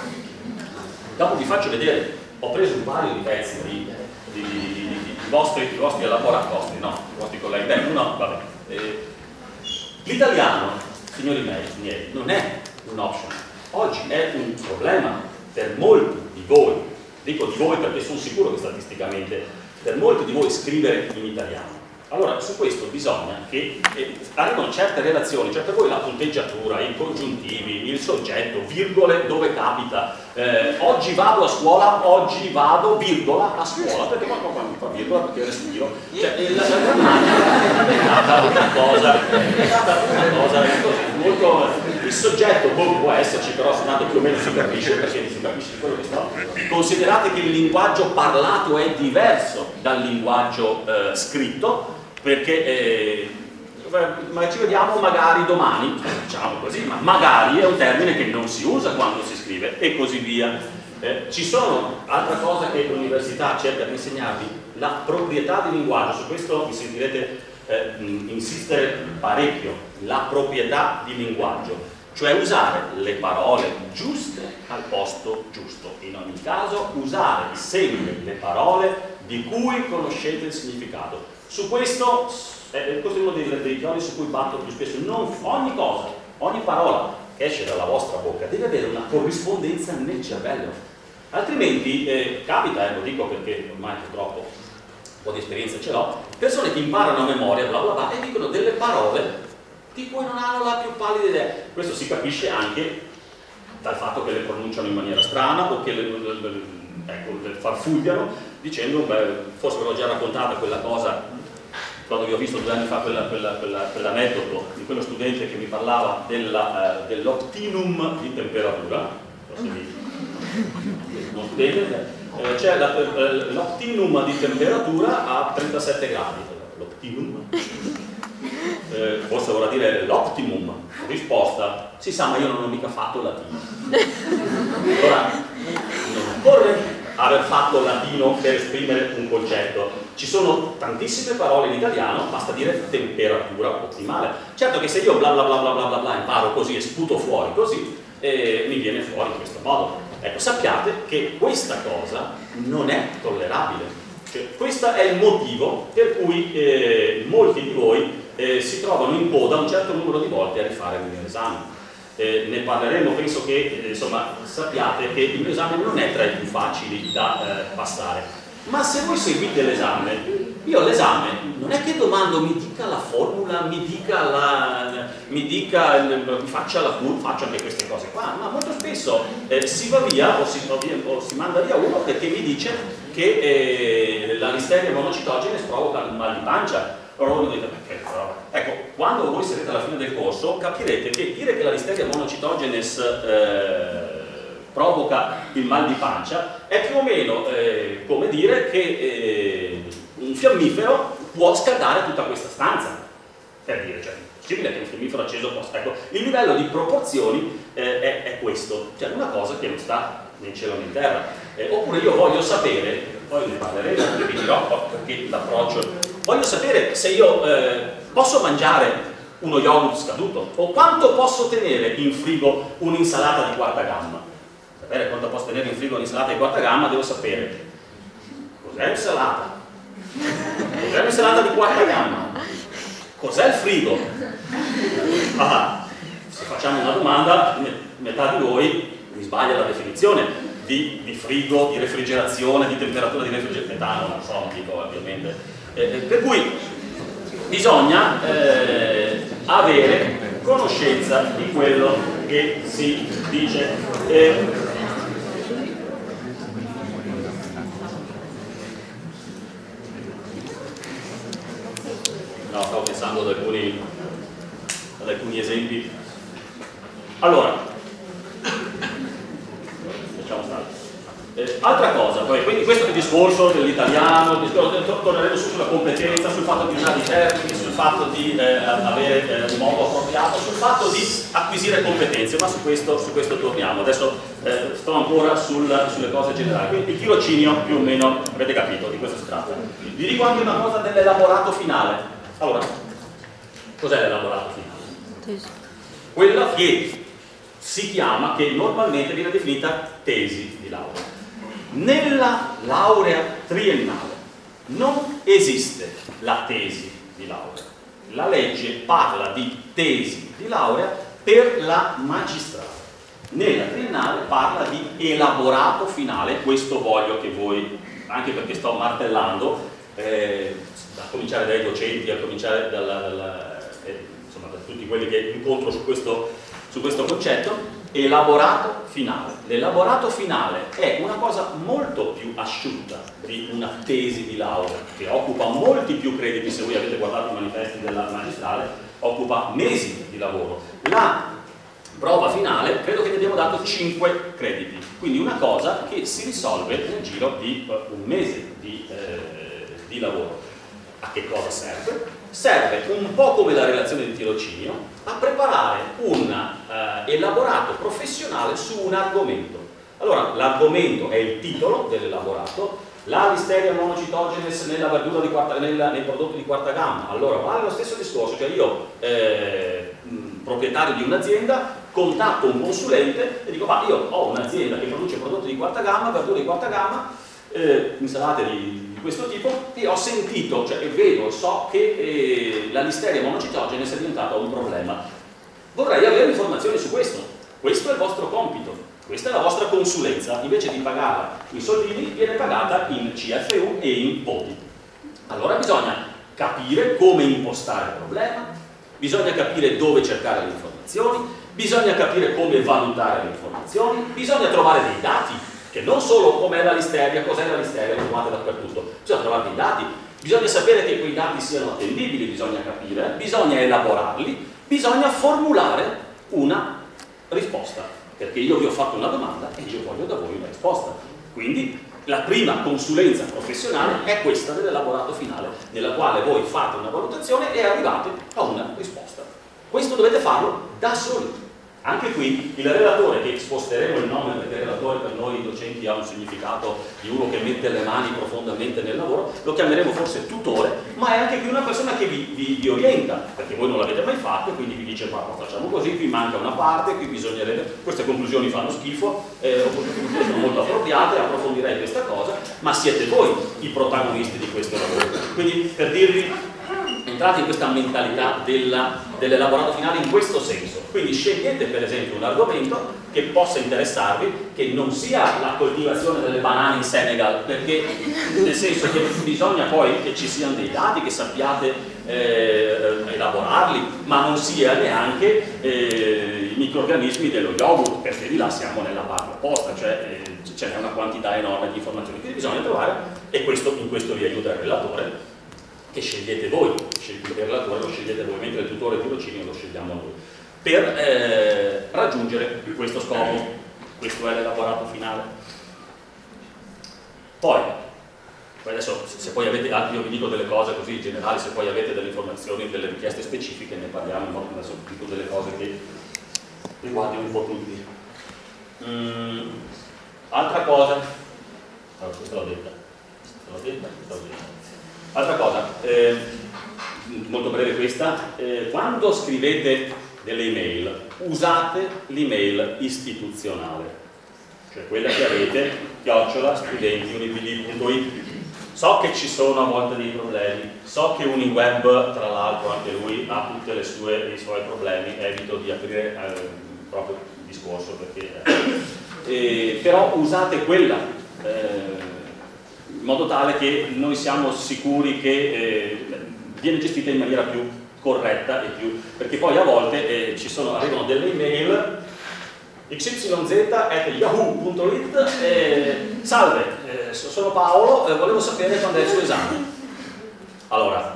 Dopo vi faccio vedere, ho preso un paio di pezzi di Di, di, di, di, di vostri, di vostri elaborati, vostri no, i vostri colleghi, beh, no, vabbè. Eh, l'italiano, signori miei, miei, non è un option, oggi è un problema per molti di voi, dico di voi perché sono sicuro che statisticamente per molti di voi scrivere in italiano. Allora, su questo bisogna che eh, arrivano certe relazioni, cioè per voi la punteggiatura, i congiuntivi, il soggetto, virgole dove capita, eh, oggi vado a scuola, oggi vado, virgola, a scuola, perché ma quando fa virgola perché respiro, cioè eh, la grammatica è diventata una cosa, è diventata una cosa così, molto, il soggetto boh, può esserci, però se tanto più o meno si capisce, perché si capisce quello che sto. Considerate che il linguaggio parlato è diverso dal linguaggio eh, scritto, perché eh, ma ci vediamo magari domani, diciamo così, ma magari è un termine che non si usa quando si scrive e così via. Eh, ci sono, altra cosa che l'università cerca di insegnarvi, la proprietà di linguaggio, su questo mi sentirete eh, insistere parecchio, la proprietà di linguaggio, cioè usare le parole giuste al posto giusto, in ogni caso usare sempre le parole di cui conoscete il significato. Su questo, eh, questo è uno dei, dei chiodi su cui batto più spesso, non, ogni cosa, ogni parola che esce dalla vostra bocca deve avere una corrispondenza nel cervello, altrimenti eh, capita, eh, lo dico perché ormai purtroppo un po' di esperienza ce l'ho, persone che imparano a memoria bla bla bla e dicono delle parole di cui non hanno la più pallida idea. Questo si capisce anche dal fatto che le pronunciano in maniera strana o che le, le, le, ecco, le farfugliano dicendo, beh, forse ve l'ho già raccontata quella cosa quando vi ho visto due anni fa quella, quella, quella, quell'aneddoto di quello studente che mi parlava della, eh, dell'optimum di temperatura. Uno studente, eh, c'è la, eh, l'optimum di temperatura a trentasette gradi, l'optimum, eh, forse vorrà dire l'optimum. Risposta, si sa, ma io non ho mica fatto latino. Allora, non occorre aver fatto latino per esprimere un concetto. Ci sono tantissime parole in italiano, basta dire temperatura ottimale. Certo che se io bla bla bla bla bla bla, bla imparo così e sputo fuori così, eh, mi viene fuori in questo modo. Ecco, sappiate che questa cosa non è tollerabile. Cioè, questo è il motivo per cui eh, molti di voi eh, si trovano in coda un certo numero di volte a rifare il mio esame. Eh, ne parleremo, penso che eh, insomma sappiate che il mio esame non è tra i più facili da eh, passare. Ma se voi seguite l'esame, io all'esame non è che domando mi dica la formula, mi dica la, mi dica il, faccia la curva, faccio anche queste cose qua, ma molto spesso eh, si va via o si, o si manda via uno perché mi dice che eh, la listeria monocitogene provoca un mal di pancia. Allora voi dite, perché? Ecco, quando voi sarete alla fine del corso capirete che dire che la listeria monocitogenes eh, provoca il mal di pancia è più o meno eh, come dire che eh, un fiammifero può scaldare tutta questa stanza, per dire, cioè è possibile che un fiammifero acceso possa, ecco, il livello di proporzioni eh, è, è questo, cioè una cosa che non sta né in cielo né in terra. Eh, oppure io voglio sapere, poi ne parleremo, vi dirò perché l'approccio, voglio sapere se io eh, posso mangiare uno yogurt scaduto o quanto posso tenere in frigo un'insalata di quarta gamma. Per sapere quanto posso tenere in frigo un'insalata di quarta gamma devo sapere cos'è l'insalata, cos'è l'insalata di quarta gamma, cos'è il frigo. Ah, se facciamo una domanda, metà di voi mi sbaglia la definizione di, di frigo, di refrigerazione, di temperatura di refrigerazione, metà non lo so, non dico ovviamente. Eh, per cui bisogna eh, avere conoscenza di quello che si dice. Eh, No, stavo pensando ad alcuni, ad alcuni esempi. Allora, facciamo stare. Eh, altra cosa, poi, quindi questo è il discorso dell'italiano, torneremo su sulla competenza, sul fatto di usare i termini, sul fatto di eh, avere eh, un modo appropriato, sul fatto di acquisire competenze, ma su questo, su questo torniamo. Adesso eh, sto ancora sul, sulle cose generali. Quindi il tirocinio più o meno avete capito di questo si tratta. Vi dico anche una cosa dell'elaborato finale. Allora, cos'è l'elaborato finale? Quella che si chiama, che normalmente viene definita tesi di laurea. Nella laurea triennale non esiste la tesi di laurea. La legge parla di tesi di laurea per la magistrale. Nella triennale parla di elaborato finale, questo voglio che voi, anche perché sto martellando, eh, a cominciare dai docenti, a cominciare dalla, dalla, eh, insomma, da tutti quelli che incontro su questo, su questo concetto, elaborato finale. L'elaborato finale è una cosa molto più asciutta di una tesi di laurea, che occupa molti più crediti. Se voi avete guardato i manifesti della magistrale, occupa mesi di lavoro. La prova finale, credo che ne abbiamo dato cinque crediti, quindi una cosa che si risolve nel giro di un mese di, eh, di lavoro. A che cosa serve? Serve un po' come la relazione di tirocinio a preparare un eh, elaborato professionale su un argomento. Allora, l'argomento è il titolo dell'elaborato, la listeria monocitogenes nella verdura di quarta, nella, nei prodotti di quarta gamma. Allora, vale lo stesso discorso, cioè io, eh, mh, proprietario di un'azienda, contatto un consulente e dico, ma io ho un'azienda che produce prodotti di quarta gamma, verdure di quarta gamma, eh, insalate di questo tipo, e ho sentito, cioè vedo e so che eh, la listeria monocitogene è diventata un problema. Vorrei avere informazioni su questo. Questo è il vostro compito, questa è la vostra consulenza. Invece di pagarla in soldini, viene pagata in C F U e in voti. Allora bisogna capire come impostare il problema, bisogna capire dove cercare le informazioni, bisogna capire come valutare le informazioni, bisogna trovare dei dati, che non solo com'è la listeria, cos'è la listeria, lo trovate dappertutto, bisogna trovare dei dati, bisogna sapere che quei dati siano attendibili, bisogna capire, bisogna elaborarli, bisogna formulare una risposta, perché io vi ho fatto una domanda e io voglio da voi una risposta. Quindi la prima consulenza professionale è questa dell'elaborato finale, nella quale voi fate una valutazione e arrivate a una risposta. Questo dovete farlo da soli. Anche qui il relatore, che sposteremo il nome perché il relatore per noi docenti ha un significato di uno che mette le mani profondamente nel lavoro, lo chiameremo forse tutore, ma è anche qui una persona che vi, vi, vi orienta, perché voi non l'avete mai fatto e quindi vi dice ma facciamo così, qui manca una parte, qui bisognerebbe, queste conclusioni fanno schifo, eh, oppure sono molto appropriate, approfondirei questa cosa, ma siete voi i protagonisti di questo lavoro. Quindi per dirvi, entrate in questa mentalità della dell'elaborato finale in questo senso. Quindi scegliete per esempio un argomento che possa interessarvi, che non sia la coltivazione delle banane in Senegal, perché nel senso che bisogna poi che ci siano dei dati, che sappiate eh, elaborarli, ma non sia neanche eh, i microrganismi dello yogurt, perché di là siamo nella parte opposta, cioè eh, c'è una quantità enorme di informazioni. Quindi bisogna trovare, e questo, in questo vi aiuta il relatore, che scegliete voi, il relatore lo scegliete voi, mentre il tutore di tirocinio lo scegliamo noi, per eh, raggiungere questo scopo. Questo è l'elaborato finale. Poi, poi adesso se poi avete, io vi dico delle cose così generali, se poi avete delle informazioni, delle richieste specifiche ne parliamo, adesso dico delle cose che riguardano un po' tutti. Mm, altra cosa, allora, questa l'ho detta, questa l'ho detta, questa l'ho detta. Altra cosa, eh, molto breve questa, eh, quando scrivete delle email usate l'email istituzionale, cioè quella che avete, chiocciola studenti unipd punto it. So che ci sono a volte dei problemi, so che Uniweb tra l'altro anche lui ha tutti i suoi problemi, evito di aprire eh, proprio il discorso perché eh, eh, però usate quella eh, in modo tale che noi siamo sicuri che eh, viene gestita in maniera più corretta e più, perché poi a volte eh, ci sono, arrivano delle email x y z at yahoo punto it, eh, salve, eh, sono Paolo, eh, volevo sapere quando è il suo esame. Allora,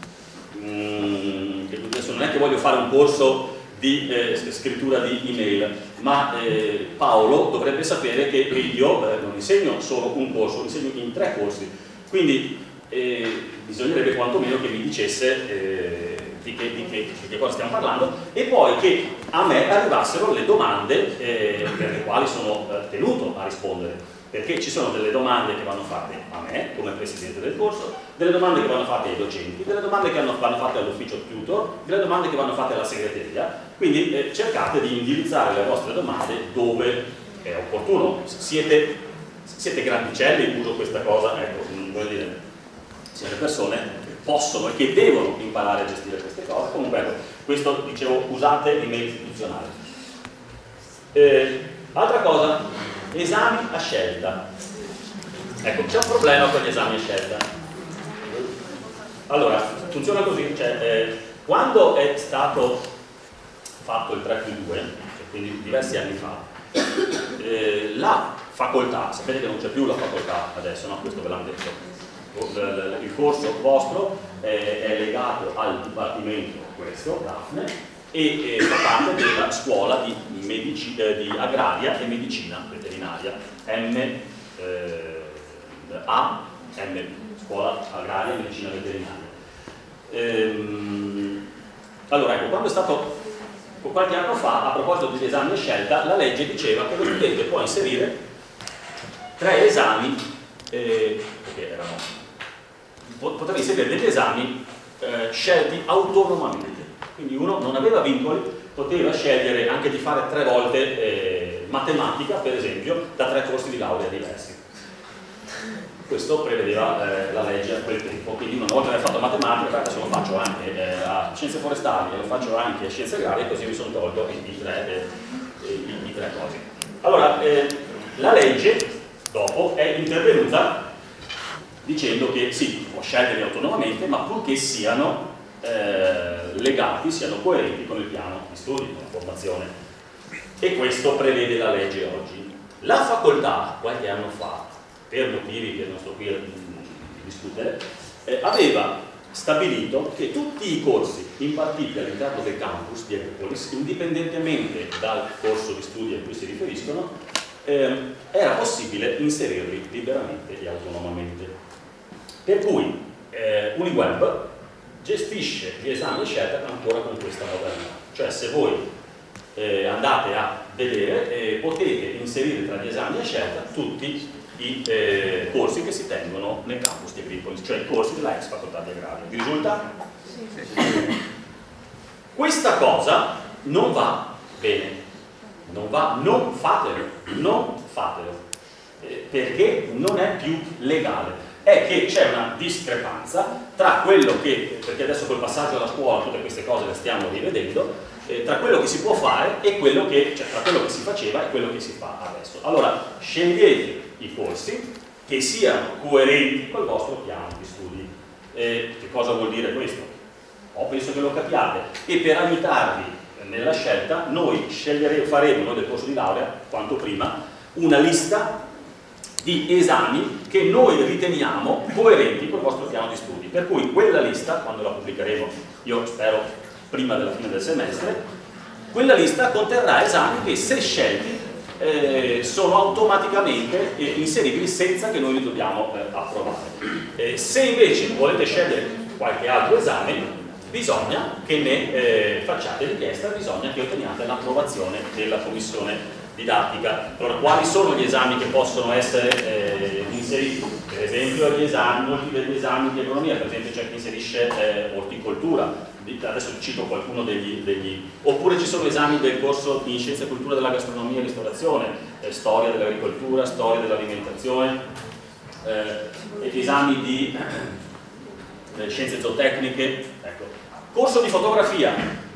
mm, adesso non è che voglio fare un corso di eh, scrittura di email, ma eh, Paolo dovrebbe sapere che io eh, non insegno solo un corso, insegno in tre corsi, quindi eh, bisognerebbe quantomeno che mi dicesse eh, di, che, di, che, di che cosa stiamo parlando, e poi che a me arrivassero le domande eh, per le quali sono eh, tenuto a rispondere, perché ci sono delle domande che vanno fatte a me come presidente del corso, delle domande che vanno fatte ai docenti, delle domande che vanno fatte all'ufficio tutor, delle domande che vanno fatte alla segreteria. Quindi eh, cercate di indirizzare le vostre domande dove è opportuno. Siete, siete grandicelli, uso questa cosa, ecco, voglio dire, siete persone che possono e che devono imparare a gestire queste cose. Comunque, ecco, questo dicevo, usate l'email istituzionale. Eh, altra cosa, esami a scelta. Ecco, c'è un problema con gli esami a scelta. Allora, funziona così, cioè, eh, quando è stato fatto il tre più due, quindi diversi anni fa, eh, la facoltà, sapete che non c'è più la facoltà adesso, no? Questo ve l'hanno detto, il corso vostro eh, è legato al dipartimento questo, Daphne, e eh, fa parte della scuola di, medici, eh, di agraria e medicina veterinaria, M eh, A M B, scuola agraria e medicina veterinaria. Ehm, allora ecco, quando è stato qualche anno fa, a proposito degli esami a scelta, la legge diceva che lo studente può inserire tre esami, eh, che erano, poteva inserire degli esami eh, scelti autonomamente, quindi uno non aveva vincoli, poteva scegliere anche di fare tre volte eh, matematica, per esempio, da tre corsi di laurea diversi. Questo prevedeva eh, la legge a quel tempo, quindi una volta che ho fatto matematica, adesso lo faccio anche eh, a scienze forestali, lo faccio anche a scienze agrarie, e così mi sono tolto i, i, tre, eh, i, i tre cose. Allora, eh, la legge dopo è intervenuta dicendo che sì, può scegliere autonomamente, ma purché siano eh, legati, siano coerenti con il piano di studi, con la formazione. E questo prevede la legge oggi. La facoltà, qualche anno fa, per motivi che non sto qui a discutere, eh, aveva stabilito che tutti i corsi impartiti all'interno del campus di Agripolis, indipendentemente dal corso di studi a cui si riferiscono, eh, era possibile inserirli liberamente e autonomamente. Per cui eh, Uniweb gestisce gli esami a scelta ancora con questa modalità, cioè se voi eh, andate a vedere eh, potete inserire tra gli esami a scelta tutti i eh, corsi che si tengono nel campus di Agripolis, cioè i corsi della ex facoltà di agraria. Vi risulta? Sì. Questa cosa non va bene, non va, non fatelo, non fatelo, eh, perché non è più legale. è che c'è una discrepanza tra quello che, perché adesso col passaggio alla scuola tutte queste cose le stiamo rivedendo, eh, tra quello che si può fare e quello che, cioè tra quello che si faceva e quello che si fa adesso. Allora, scegliete i corsi che siano coerenti col vostro piano di studi. Eh, che cosa vuol dire questo? Oh, penso che lo capiate. E per aiutarvi nella scelta, noi sceglieremo, faremo noi del corso di laurea, quanto prima, una lista di esami che noi riteniamo coerenti col vostro piano di studi. Per cui quella lista, quando la pubblicheremo, io spero prima della fine del semestre, quella lista conterrà esami che, se scelti, eh, sono automaticamente eh, inseribili senza che noi li dobbiamo eh, approvare. Eh, se invece volete scegliere qualche altro esame, bisogna che ne eh, facciate richiesta, bisogna che otteniate l'approvazione della commissione didattica. Allora, quali sono gli esami che possono essere eh, inseriti? Per esempio, gli esami, molti degli esami di agronomia, per esempio c'è chi inserisce eh, orticoltura, adesso cito qualcuno degli, degli... oppure ci sono esami del corso di Scienza e Cultura della Gastronomia e Ristorazione, eh, Storia dell'Agricoltura, Storia dell'Alimentazione, eh, esami di eh, Scienze Zootecniche, ecco. Corso di fotografia,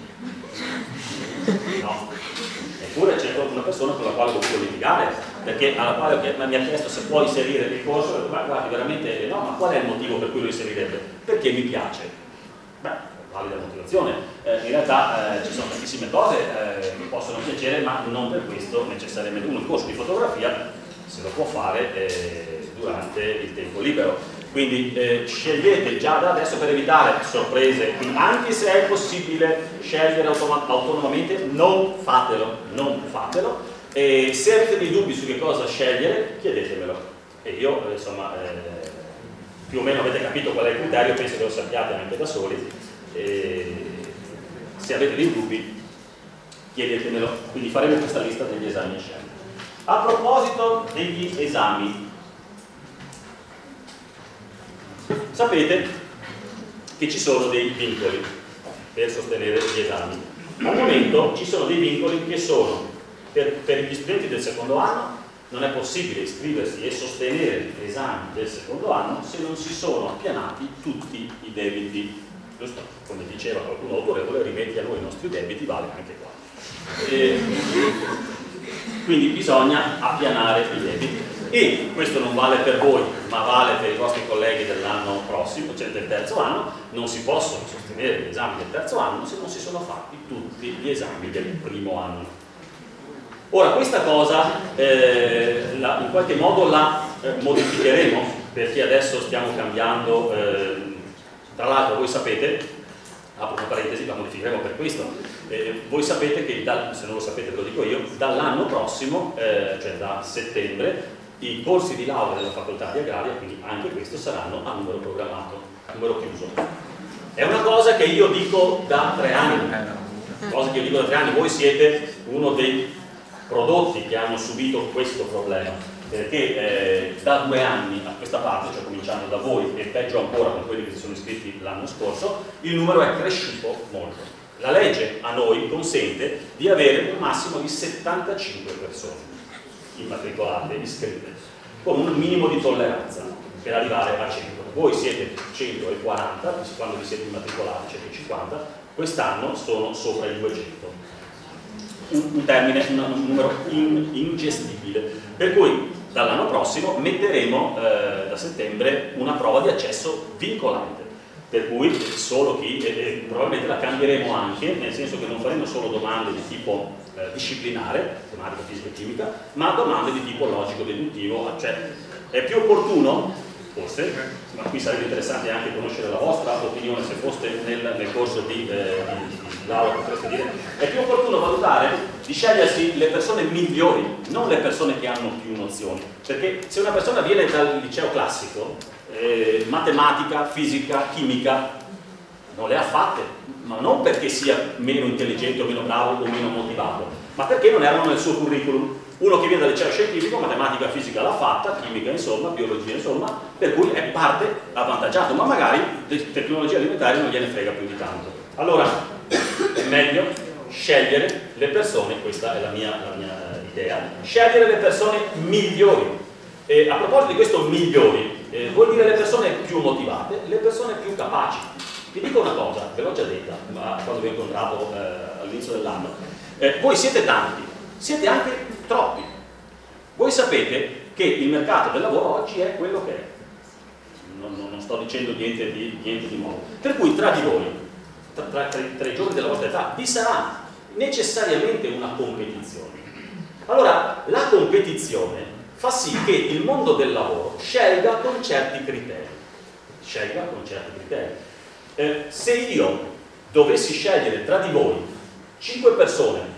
no. Eppure c'è una persona con la quale ho dovuto litigare, perché alla quale mi ha chiesto se può inserire il corso, ma guardi veramente no, ma qual è il motivo per cui lo inserirebbe? Perché mi piace. Beh, valida motivazione. Eh, in realtà eh, ci sono tantissime cose eh, che possono piacere, ma non per questo necessariamente. Uno il corso di fotografia se lo può fare eh, durante il tempo libero. Quindi eh, scegliete già da adesso per evitare sorprese, quindi anche se è possibile scegliere autonomamente, non fatelo, non fatelo. E se avete dei dubbi su che cosa scegliere, chiedetemelo. E io, eh, insomma, eh, più o meno avete capito qual è il criterio, penso che lo sappiate anche da soli. E se avete dei dubbi, chiedetemelo. Quindi faremo questa lista degli esami scelti. A proposito degli esami, sapete che ci sono dei vincoli per sostenere gli esami. Al momento ci sono dei vincoli che sono per, per gli studenti del secondo anno non è possibile iscriversi e sostenere gli esami del secondo anno se non si sono appianati tutti i debiti. Giusto? Come diceva qualcuno autorevole, rimetti a noi i nostri debiti, vale anche qua. E, quindi bisogna appianare i debiti. E questo non vale per voi, ma vale per i vostri colleghi dell'anno prossimo, cioè del terzo anno. Non si possono sostenere gli esami del terzo anno se non si sono fatti tutti gli esami del primo anno. Ora, questa cosa eh, la, in qualche modo la eh, modificheremo, perché adesso stiamo cambiando, eh, tra l'altro voi sapete, apro una parentesi, la modificheremo per questo, eh, voi sapete che, da, se non lo sapete ve lo dico io, dall'anno prossimo, eh, cioè da settembre, i corsi di laurea della facoltà di agraria, quindi anche questo, saranno a numero programmato, a numero chiuso. È una cosa che io dico da tre anni, cosa che io dico da tre anni, voi siete uno dei prodotti che hanno subito questo problema, perché eh, da due anni a questa parte, cioè cominciando da voi e peggio ancora con quelli che si sono iscritti l'anno scorso, il numero è cresciuto molto. La legge a noi consente di avere un massimo di settantacinque persone immatricolate, iscritte, con un minimo di tolleranza per arrivare a cento. Voi siete centoquaranta, quando vi siete immatricolati centocinquanta, quest'anno sono sopra i duecento. Un, un termine, un, un numero in, ingestibile. Per cui dall'anno prossimo metteremo eh, da settembre una prova di accesso vincolante. Per cui solo chi, e, e probabilmente la cambieremo anche, nel senso che non faremo solo domande di tipo eh, disciplinare, tematica, fisica e chimica, ma domande di tipo logico-deduttivo, cioè è più opportuno, forse, ma qui sarebbe interessante anche conoscere la vostra opinione se foste nel, nel corso di, eh, di, di laurea, potreste dire, è più opportuno valutare di scegliersi le persone migliori, non le persone che hanno più nozioni, perché se una persona viene dal liceo classico, Eh, matematica, fisica, chimica, non le ha fatte, ma non perché sia meno intelligente o meno bravo o meno motivato, ma perché non erano nel suo curriculum. Uno che viene dal liceo scientifico, matematica, fisica l'ha fatta, chimica insomma, biologia insomma, per cui è parte avvantaggiato, ma magari le tecnologie alimentari non gliene frega più di tanto. Allora è meglio scegliere le persone, questa è la mia, la mia idea, scegliere le persone migliori. E a proposito di questo migliori, eh, vuol dire le persone più motivate, le persone più capaci. Vi dico una cosa, ve l'ho già detta, ma quando vi ho incontrato eh, all'inizio dell'anno, eh, voi siete tanti, siete anche troppi. Voi sapete che il mercato del lavoro oggi è quello che è. Non, non, non sto dicendo niente di, niente di nuovo. Per cui tra di voi, tra, tra, tra, tra i giovani della vostra età, vi sarà necessariamente una competizione. Allora, la competizione fa sì che il mondo del lavoro scelga con certi criteri. Scelga con certi criteri. Eh, se io dovessi scegliere tra di voi cinque persone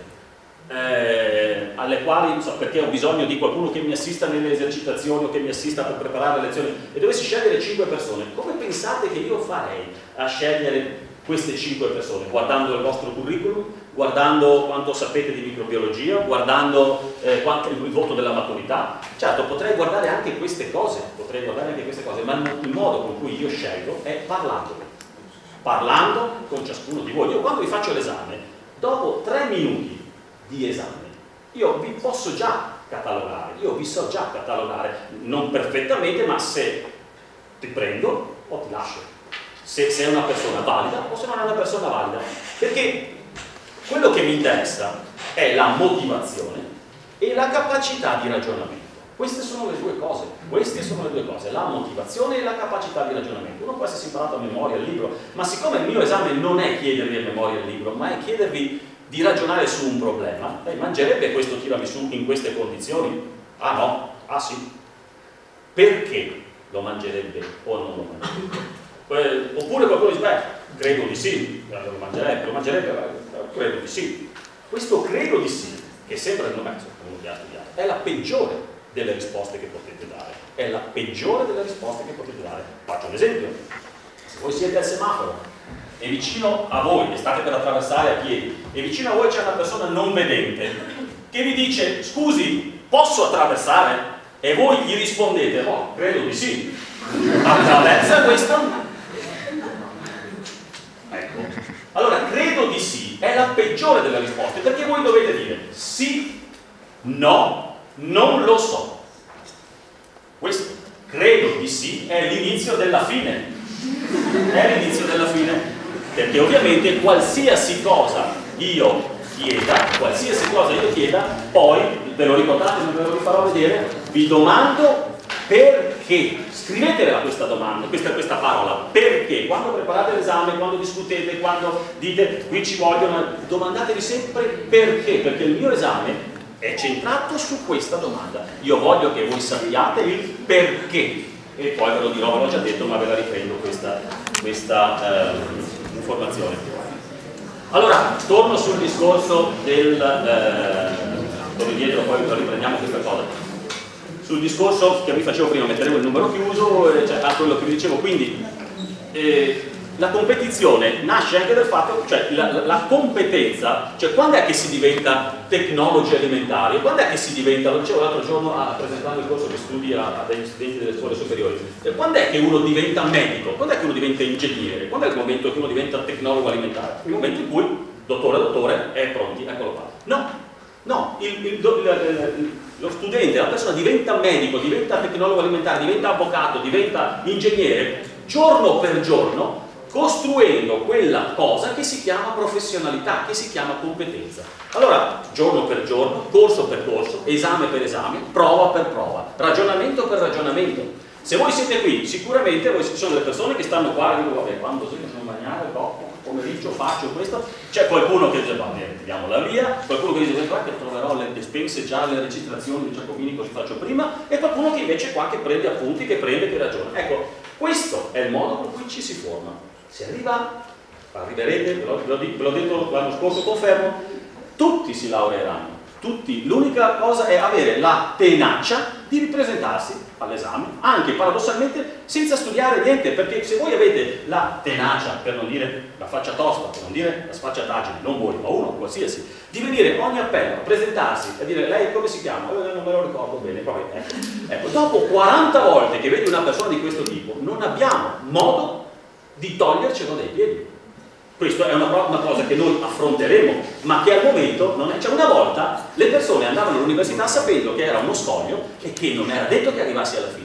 eh, alle quali, non so, perché ho bisogno di qualcuno che mi assista nelle esercitazioni o che mi assista per preparare le lezioni, e dovessi scegliere cinque persone, come pensate che io farei a scegliere queste cinque persone? Guardando il vostro curriculum, guardando quanto sapete di microbiologia, guardando eh, quanto il voto della maturità. Certo, potrei guardare anche queste cose, potrei guardare anche queste cose, ma il modo con cui io scelgo è parlando. Parlando con ciascuno di voi. Io quando vi faccio l'esame, dopo tre minuti di esame, io vi posso già catalogare, io vi so già catalogare, non perfettamente, ma se ti prendo o ti lascio, se sei una persona valida o se non è una persona valida, perché quello che mi interessa è la motivazione e la capacità di ragionamento. Queste sono le due cose, queste sono le due cose, la motivazione e la capacità di ragionamento. Uno può essersi imparato a memoria il libro, ma siccome il mio esame non è chiedervi a memoria il libro, ma è chiedervi di ragionare su un problema, eh, mangerebbe questo tiramisù in queste condizioni? Ah no? Ah sì? Perché lo mangerebbe o non lo mangerebbe? Eh, oppure qualcuno dice, beh, credo di sì, lo mangerebbe, lo mangerebbe, eh, credo di sì. Questo credo di sì, che sembra il nome, uno che ha studiato, è la peggiore delle risposte che potete dare, è la peggiore delle risposte che potete dare. Faccio un esempio: se voi siete al semaforo e vicino a voi, e state per attraversare a piedi, e vicino a voi c'è una persona non vedente che vi dice, scusi, posso attraversare? E voi gli rispondete, no, credo di sì, attraversa questo? Ecco, allora credo di sì è la peggiore delle risposte, perché voi dovete dire sì, no, non lo so. Questo credo di sì è l'inizio della fine, è l'inizio della fine, perché ovviamente qualsiasi cosa io chieda, qualsiasi cosa io chieda, poi, ve lo ricordate, non ve lo rifarò vedere, vi domando perché. Scrivetela questa domanda, questa, questa parola, perché. Quando preparate l'esame, quando discutete, quando dite qui ci vogliono, domandatevi sempre perché, perché il mio esame è centrato su questa domanda. Io voglio che voi sappiate il perché, e poi ve lo dirò, ve l'ho già detto, ma ve la riprendo questa, questa eh, informazione. Allora, torno sul discorso del eh, dove dietro poi riprendiamo questa cosa. Sul discorso che vi facevo prima, metteremo il numero chiuso, eh, cioè a quello che vi dicevo, quindi eh, la competizione nasce anche dal fatto, cioè la, la, la competenza, cioè quando è che si diventa tecnologi alimentari, quando è che si diventa, lo dicevo l'altro giorno a, presentando il corso che studi a, a degli studenti delle scuole superiori, eh, quando è che uno diventa medico, quando è che uno diventa ingegnere, quando è il momento che uno diventa tecnologo alimentare? Il momento in cui, dottore, dottore, è pronti, eccolo qua. No, no, il, il, il, il, lo studente, la persona diventa medico, diventa tecnologo alimentare, diventa avvocato, diventa ingegnere, giorno per giorno, costruendo quella cosa che si chiama professionalità, che si chiama competenza. Allora, giorno per giorno, corso per corso, esame per esame, prova per prova, ragionamento per ragionamento. Se voi siete qui, sicuramente voi ci sono delle persone che stanno qua e dicono, vabbè, quando si sono mangiare, dopo, pomeriggio faccio questo. C'è qualcuno che dice, va bene, tiriamola via, qualcuno che dice, guarda che troverò le dispense già, le registrazioni di Giacomini, così faccio prima, e qualcuno che invece qua che prende appunti, che prende, che ragiona. Ecco, questo è il modo con cui ci si forma. Si arriva, arriverete, ve l'ho, ve l'ho detto l'anno scorso, confermo, tutti si laureeranno, tutti. L'unica cosa è avere la tenacia di ripresentarsi all'esame, anche paradossalmente senza studiare niente, perché se voi avete la tenacia, per non dire la faccia tosta, per non dire la sfacciataggine, non voi, ma uno, qualsiasi, di venire ogni appello a presentarsi e dire lei come si chiama? Eh, non me lo ricordo bene, poi ecco. Ecco, dopo quaranta volte che vedi una persona di questo tipo, non abbiamo modo di togliercelo dai piedi. Questa è una, una cosa che noi affronteremo, ma che al momento non è. Cioè, una volta le persone andavano all'università sapendo che era uno scoglio e che non era detto che arrivassi alla fine.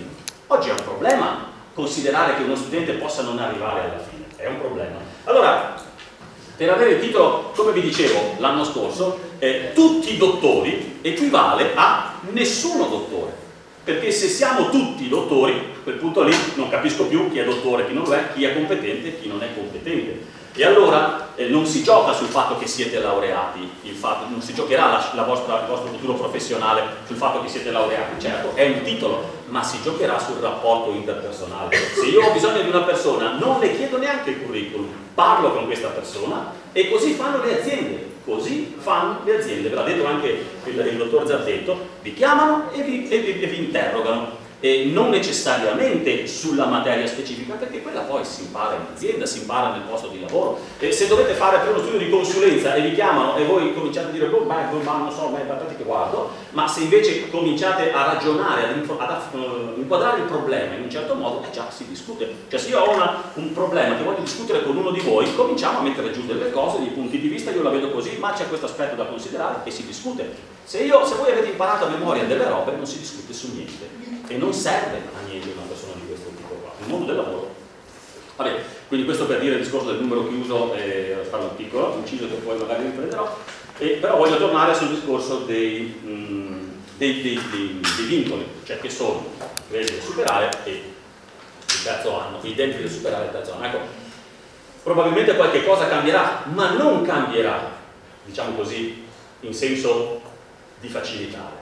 Oggi è un problema considerare che uno studente possa non arrivare alla fine, è un problema. Allora, per avere il titolo, come vi dicevo l'anno scorso, eh, tutti i dottori equivale a nessuno dottore, perché se siamo tutti dottori, a quel punto lì non capisco più chi è dottore, chi non lo è, chi è competente e chi non è competente. E allora eh, non si gioca sul fatto che siete laureati, il fatto, non si giocherà la, la vostra, il vostro futuro professionale sul fatto che siete laureati, certo è un titolo, ma si giocherà sul rapporto interpersonale. Se io ho bisogno di una persona non le chiedo neanche il curriculum, parlo con questa persona e così fanno le aziende, così fanno le aziende, ve l'ha detto anche il, il dottor Zazzetto, vi chiamano e vi, e vi, e vi interrogano. E non necessariamente sulla materia specifica, perché quella poi si impara in azienda, si impara nel posto di lavoro. E se dovete fare per uno studio di consulenza e vi chiamano e voi cominciate a dire oh, beh, non so, beh, aspetta che guardo, ma se invece cominciate a ragionare, ad, ad uh, inquadrare il problema in un certo modo, eh, già si discute. Cioè se io ho una, un problema che voglio discutere con uno di voi, cominciamo a mettere giù delle cose, dei punti di vista, io la vedo così, ma c'è questo aspetto da considerare e si discute. Se, io, se voi avete imparato a memoria delle robe, non si discute su niente. E non serve a niente una persona di questo tipo qua, il mondo del lavoro. Vabbè, quindi questo per dire il discorso del numero chiuso, eh, farlo piccolo, inciso che poi magari riprenderò, eh, però voglio tornare sul discorso dei, mh, dei, dei, dei, dei vincoli, cioè che sono i crediti da superare e il terzo anno, i tempi da superare il terzo anno. Ecco, probabilmente qualche cosa cambierà, ma non cambierà, diciamo così, in senso di facilitare.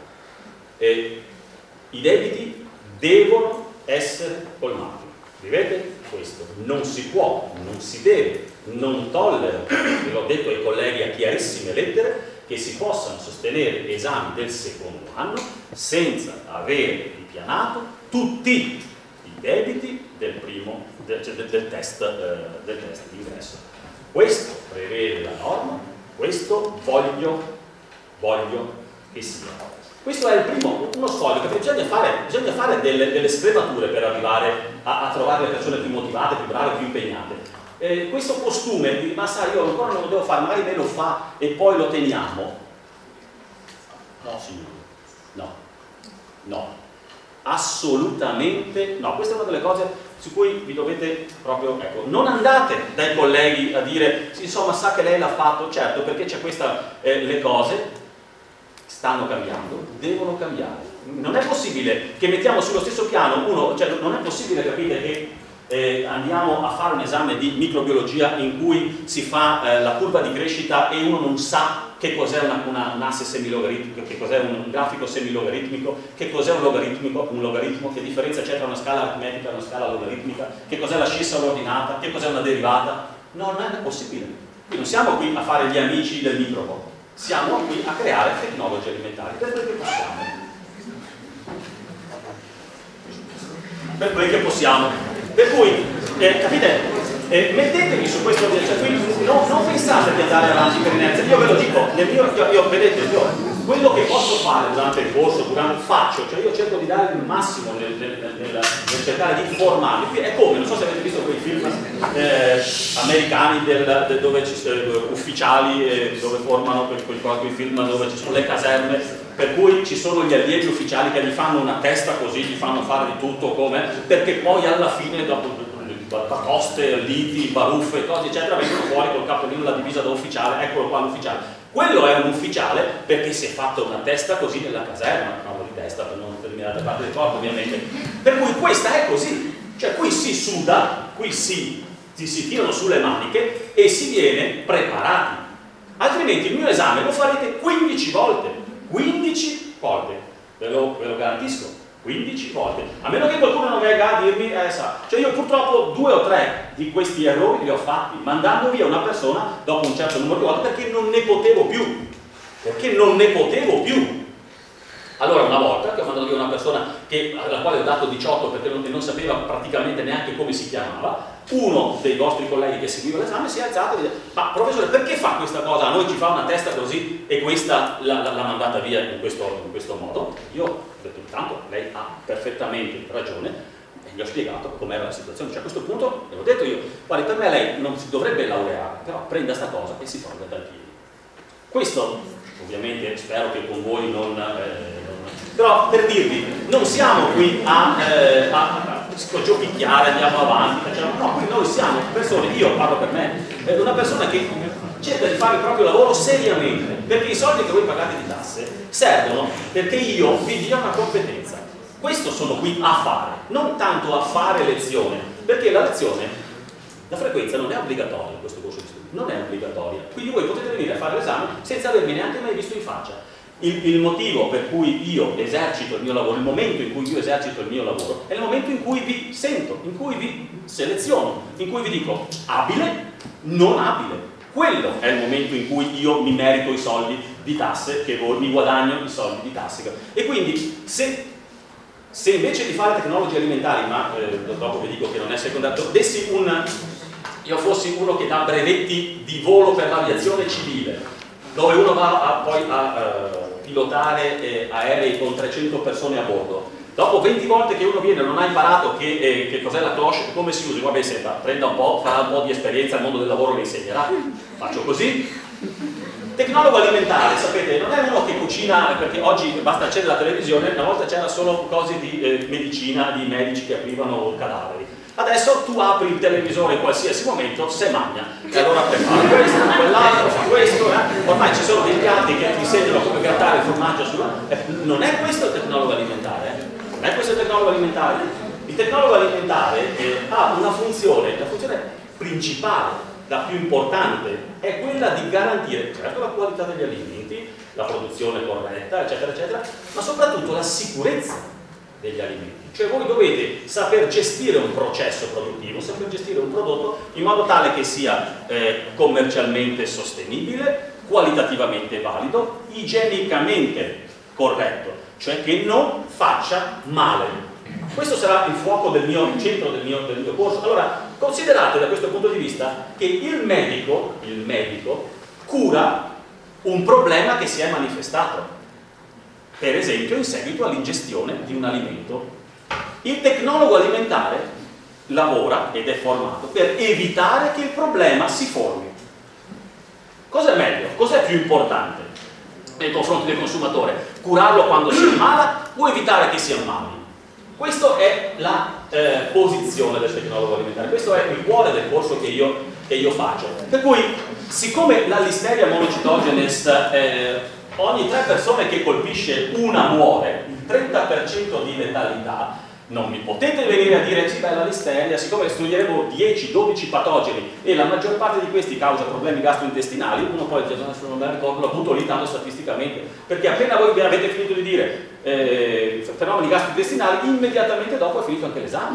E i debiti devono essere colmati. Vedete? Questo non si può, non si deve, non tollero, ve l'ho detto ai colleghi a chiarissime lettere, che si possano sostenere esami del secondo anno senza avere ripianato tutti i debiti del primo del, del, del test eh, del test di ingresso. Questo prevede la norma, questo voglio, voglio che sia. Questo è il primo, uno scoglio, perché bisogna fare, bisogna fare delle, delle scremature per arrivare a, a trovare le persone più motivate, più brave, più impegnate. Eh, questo costume di, ma sai, io ancora non lo devo fare, magari lei lo fa e poi lo teniamo. No, signore, no, no, assolutamente no. Questa è una delle cose su cui vi dovete proprio, ecco, non andate dai colleghi a dire, sì, insomma, sa che lei l'ha fatto, certo, perché c'è questa, eh, le cose stanno cambiando, devono cambiare. Non è possibile che mettiamo sullo stesso piano uno, cioè non è possibile, capite, che eh, andiamo a fare un esame di microbiologia in cui si fa eh, la curva di crescita e uno non sa che cos'è una, una, un asse semilogaritmico, che cos'è un, un grafico semilogaritmico, che cos'è un logaritmico, un logaritmo, che differenza c'è tra una scala aritmetica e una scala logaritmica, che cos'è l'ascissa ordinata, che cos'è una derivata. No, non è possibile. Qui non siamo qui a fare gli amici del microbo. Siamo qui a creare tecnologie alimentari per quel che possiamo. Per quel che possiamo. Per cui, eh, capite, eh, mettetevi su questo, cioè qui no, non pensate di andare avanti per inerzia. Io ve lo dico, nel mio, io, io, vedete, io quello che posso fare durante il corso, durante faccio, cioè io cerco di dare il massimo nel, nel, nel, nel cercare di formarmi. È come, non so se avete visto quei film eh, americani del, del, dove ci sono uh, ufficiali eh, dove formano quei, quei, quei film dove ci sono le caserme, per cui ci sono gli allievi ufficiali che gli fanno una testa così, gli fanno fare di tutto come, perché poi alla fine dopo batoste, liti, baruffe, cose eccetera, vengono fuori col cappellino, la divisa da ufficiale, eccolo qua l'ufficiale. Quello è un ufficiale perché si è fatto una testa così nella caserma, no, di testa per non determinate parti del corpo ovviamente. Per cui questa è così, cioè qui si suda, qui si, si, si tirano sulle maniche e si viene preparati. Altrimenti il mio esame lo farete quindici volte, quindici volte, ve lo, ve lo garantisco. quindici volte, a meno che qualcuno non venga a dirmi, eh, sa, cioè io purtroppo due o tre di questi errori li ho fatti mandando via una persona dopo un certo numero di volte perché non ne potevo più, perché non ne potevo più. Allora una volta che ho mandato via una persona che, alla quale ho dato diciotto perché non, non sapeva praticamente neanche come si chiamava, uno dei vostri colleghi che seguiva l'esame si è alzato e dice: ma professore, perché fa questa cosa? A noi ci fa una testa così e questa l'ha mandata via in questo, in questo modo. Io ho detto: intanto lei ha perfettamente ragione, e gli ho spiegato com'era la situazione. Cioè a questo punto le ho detto io: guardi, per me lei non si dovrebbe laureare, però prenda sta cosa e si tolga dal piede. Questo ovviamente spero che con voi non, eh, non, Però per dirvi, non siamo qui a, eh, a, a giochicchiare, andiamo avanti, facciamo, no, qui noi siamo persone, io parlo per me, eh, una persona che cerca di fare il proprio lavoro seriamente, perché i soldi che voi pagate di tasse servono perché io vi dia una competenza. Questo sono qui a fare, non tanto a fare lezione, perché la lezione, la frequenza non è obbligatoria in questo corso di studio, non è obbligatoria, quindi voi potete venire a fare l'esame senza avermi neanche mai visto in faccia. Il, il motivo per cui io esercito il mio lavoro, il momento in cui io esercito il mio lavoro, è il momento in cui vi sento, in cui vi seleziono, in cui vi dico abile, non abile. Quello è il momento in cui io mi merito i soldi di tasse, che voi mi guadagno i soldi di tasse. E quindi se, se invece di fare tecnologie alimentari, ma eh, dopo vi dico che non è secondario, dessi un, io fossi uno che dà brevetti di volo per l'aviazione civile, dove uno va a, poi a uh, pilotare eh, aerei con trecento persone a bordo, dopo venti volte che uno viene e non ha imparato che, eh, che cos'è la cloche, come si usa, vabbè, senta, prenda un po', farà un po' di esperienza, il mondo del lavoro le insegnerà. Faccio così. Tecnologo alimentare, sapete, non è uno che cucina, perché oggi basta accendere la televisione, una volta c'era solo cose di eh, medicina, di medici che aprivano cadaveri. Adesso tu apri il televisore in qualsiasi momento, se magna, e allora prepara questo, quell'altro, fa questo, eh? Ormai ci sono dei piatti che ti insegnano come grattare il formaggio sulla... Eh, non è questo il tecnologo alimentare, eh? Non è questo il tecnologo alimentare. Il tecnologo alimentare eh, ha una funzione, la funzione principale, la più importante, è quella di garantire, certo, la qualità degli alimenti, la produzione corretta, eccetera, eccetera, ma soprattutto la sicurezza degli alimenti. Cioè voi dovete saper gestire un processo produttivo, saper gestire un prodotto in modo tale che sia eh, commercialmente sostenibile, qualitativamente valido, igienicamente corretto, cioè che non faccia male. Questo sarà il fuoco del mio, il centro del mio, del mio corso. Allora, considerate da questo punto di vista che il medico, il medico cura un problema che si è manifestato, per esempio in seguito all'ingestione di un alimento. Il tecnologo alimentare lavora ed è formato per evitare che il problema si formi. Cos'è meglio? Cos'è più importante nei confronti del consumatore? Curarlo quando si ammala o evitare che si ammali? Questa è la eh, posizione del tecnologo alimentare, questo è il cuore del corso che io, che io faccio. Per cui, siccome la Listeria monocytogenes eh, ogni tre persone che colpisce una muore, il trenta per cento di letalità, non mi potete venire a dire sì, beh, la Listeria, siccome studieremo dieci dodici patogeni e la maggior parte di questi causa problemi gastrointestinali, uno poi dice, non me ricordo, lo butto lì tanto statisticamente, perché appena voi avete finito di dire eh, fenomeni gastrointestinali, immediatamente dopo è finito anche l'esame.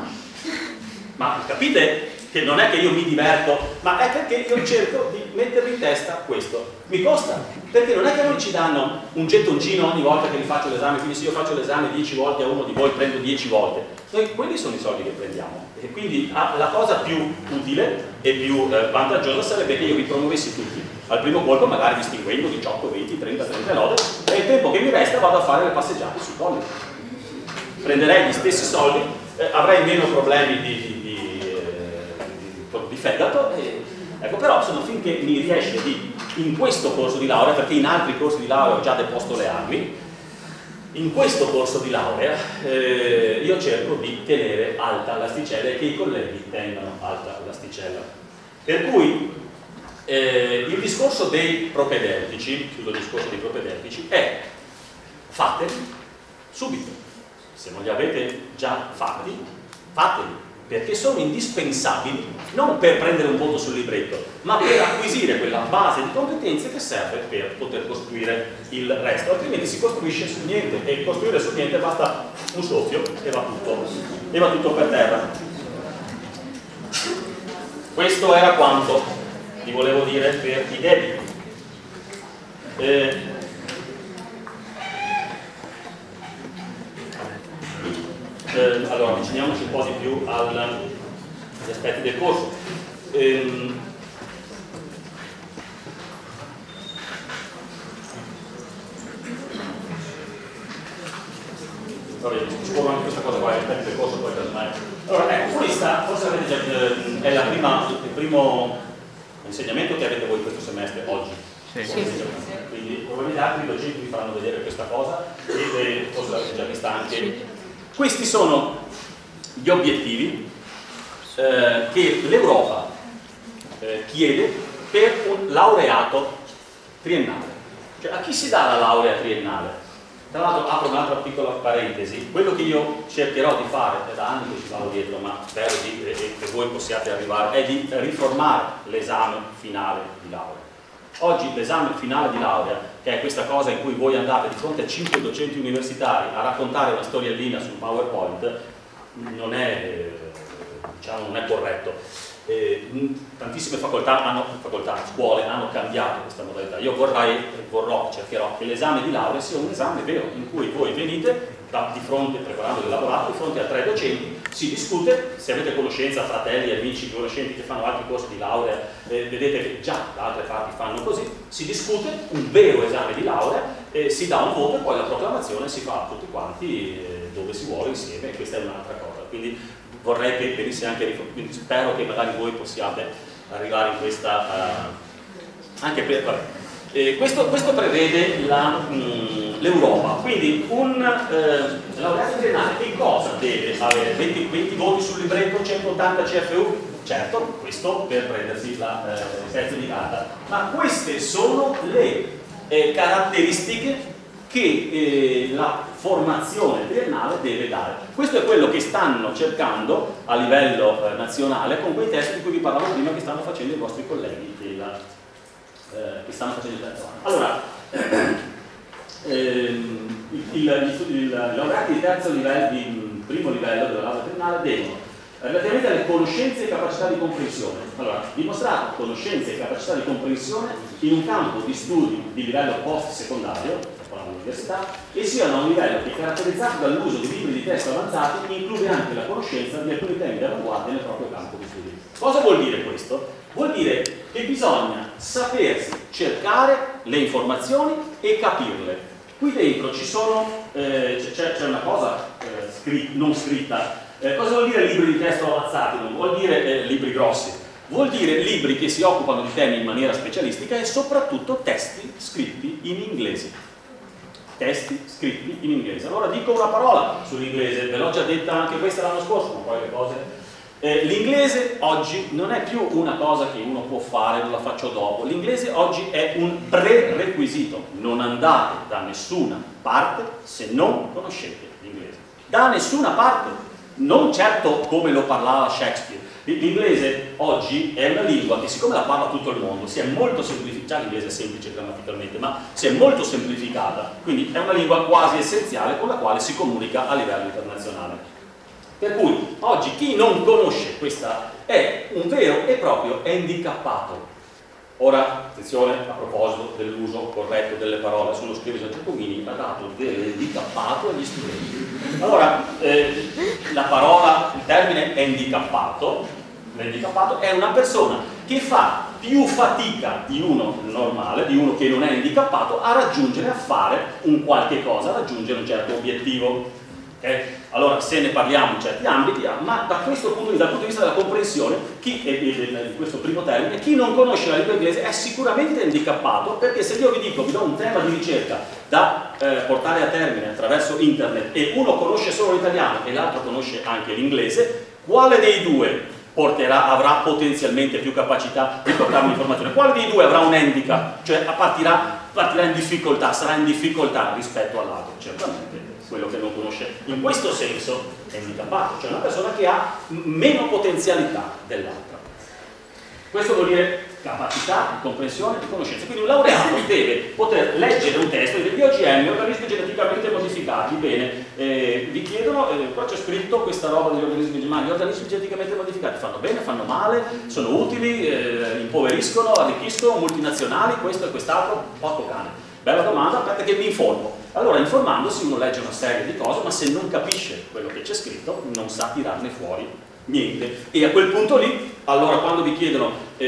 Ma capite che non è che io mi diverto, ma è perché io cerco di mettervi in testa questo. Mi costa, perché non è che noi ci danno un gettoncino ogni volta che vi faccio l'esame, quindi se io faccio l'esame dieci volte a uno di voi prendo dieci volte. Noi, quelli sono i soldi che prendiamo. E quindi ah, la cosa più utile e più eh, vantaggiosa sarebbe che io vi promuovessi tutti al primo colpo, magari distinguendo diciotto, venti, trenta, trentanove, e il tempo che mi resta vado a fare le passeggiate sui colli. Prenderei gli stessi soldi, eh, avrei meno problemi di, di, di, eh, di, di fegato, e, ecco, però insomma, finché mi riesce di, in questo corso di laurea, perché in altri corsi di laurea ho già deposto le armi, in questo corso di laurea eh, io cerco di tenere alta l'asticella e che i colleghi tengano alta l'asticella. Per cui eh, il discorso dei propedeutici, chiudo il discorso dei propedeutici, è fateli subito. Se non li avete già fatti, fateli, perché sono indispensabili non per prendere un voto sul libretto, ma per acquisire quella base di competenze che serve per poter costruire il resto, altrimenti si costruisce su niente, e costruire su niente basta un soffio e va tutto, e va tutto per terra. Questo era quanto vi volevo dire per i debiti. Eh, Eh, allora, avviciniamoci un po' di più al, agli aspetti del corso. Ehm, allora, scorro anche questa cosa qua, gli aspetti del corso, poi casomai. Allora, ecco, questa forse avete già, eh, è la prima, il primo insegnamento che avete voi questo semestre, oggi. Sì. Sì. Quindi quindi probabilmente altri docenti vi faranno vedere questa cosa e forse l'avete già vista anche. Questi sono gli obiettivi eh, che l'Europa eh, chiede per un laureato triennale. Cioè, a chi si dà la laurea triennale? Tra l'altro apro un'altra piccola parentesi, quello che io cercherò di fare, è da anni che ci vado dietro, ma spero di, eh, che voi possiate arrivare, è di riformare l'esame finale di laurea. Oggi l'esame finale di laurea, che è questa cosa in cui voi andate di fronte a cinque docenti universitari a raccontare una storiellina sul PowerPoint, non è, diciamo, non è corretto. Eh, tantissime facoltà, hanno, facoltà, scuole hanno cambiato questa modalità. Io vorrei, vorrò, cercherò che l'esame di laurea sia un esame vero, in cui voi venite da, di fronte, preparando il lavorato, di fronte a tre docenti, si discute, se avete conoscenza, fratelli, amici, conoscenti che fanno altri corsi di laurea, eh, vedete che già da altre parti fanno così, si discute un vero esame di laurea, eh, si dà un voto e poi la proclamazione si fa tutti quanti eh, dove si vuole insieme, e questa è un'altra cosa. Quindi vorrei che venisse anche riformato, quindi spero che magari voi possiate arrivare in questa uh, anche per vabbè. Eh, questo, questo prevede l'Europa, quindi un eh, laureato triennale che cosa deve avere? venti, venti voti sul libretto, centottanta C F U? Certo, questo per prendersi la eh, pezzo di carta, ma queste sono le eh, caratteristiche che eh, la formazione triennale deve dare. Questo è quello che stanno cercando a livello eh, nazionale con quei test di cui vi parlavo prima, che stanno facendo i vostri colleghi della, eh, che stanno facendo il terzo anno. Allora, ehm, il, il, il, i laureati di terzo livello, di primo livello della laurea triennale devono, relativamente alle conoscenze e capacità di comprensione, allora, dimostrato conoscenze e capacità di comprensione in un campo di studi di livello post-secondario, all'università, e siano a un livello che è caratterizzato dall'uso di libri di testo avanzati, include anche la conoscenza di alcuni temi di avanguardia nel proprio campo di studi. Cosa vuol dire questo? Vuol dire che bisogna sapersi cercare le informazioni e capirle. Qui dentro ci sono, eh, c'è una cosa eh, scritta, non scritta. Eh, cosa vuol dire libri di testo avanzati? Non vuol dire eh, libri grossi, vuol dire libri che si occupano di temi in maniera specialistica e soprattutto testi scritti in inglese. Testi scritti in inglese. Allora dico una parola sull'inglese, ve l'ho già detta anche questa l'anno scorso, ma poi le cose. Eh, l'inglese oggi non è più una cosa che uno può fare, non la faccio dopo. L'inglese oggi è un prerequisito. Non andate da nessuna parte se non conoscete l'inglese. Da nessuna parte. Non certo come lo parlava Shakespeare. L'inglese oggi è una lingua che, siccome la parla tutto il mondo, si è molto semplificata, l'inglese è semplice grammaticalmente, ma si è molto semplificata, quindi è una lingua quasi essenziale con la quale si comunica a livello internazionale. Per cui oggi chi non conosce questa è un vero e proprio handicappato. Ora, attenzione, a proposito dell'uso corretto delle parole, sullo scrivere Giacomini ha dato dell'handicappato agli studenti. Allora, eh, la parola, il termine handicappato, l'handicappato è una persona che fa più fatica di uno normale, di uno che non è handicappato, a raggiungere, a fare un qualche cosa, a raggiungere un certo obiettivo. Okay? Allora, se ne parliamo in certi ambiti, ma da questo punto di, dal punto di vista della comprensione, chi, di questo primo termine, chi non conosce la lingua inglese è sicuramente handicappato, perché se io vi dico, vi do un tema di ricerca da eh, portare a termine attraverso internet e uno conosce solo l'italiano e l'altro conosce anche l'inglese, quale dei due porterà, avrà potenzialmente più capacità di portare un'informazione? Quale dei due avrà un handicap? Cioè partirà, partirà in difficoltà, sarà in difficoltà rispetto all'altro? Certamente quello che non conosce in questo senso è handicappato, cioè una persona che ha meno potenzialità dell'altra. Questo vuol dire capacità di comprensione e di conoscenza. Quindi un laureato deve poter leggere un testo e dire: gli O G M, organismi geneticamente modificati. Bene, eh, vi chiedono, eh, qua c'è scritto questa roba degli organismi, ma gli organismi geneticamente modificati fanno bene, fanno male, sono utili, eh, impoveriscono, arricchiscono, multinazionali, questo e quest'altro, porco cane. Bella domanda, aspetta che mi informo. Allora, informandosi uno legge una serie di cose, ma se non capisce quello che c'è scritto non sa tirarne fuori niente. E a quel punto lì, allora quando vi chiedono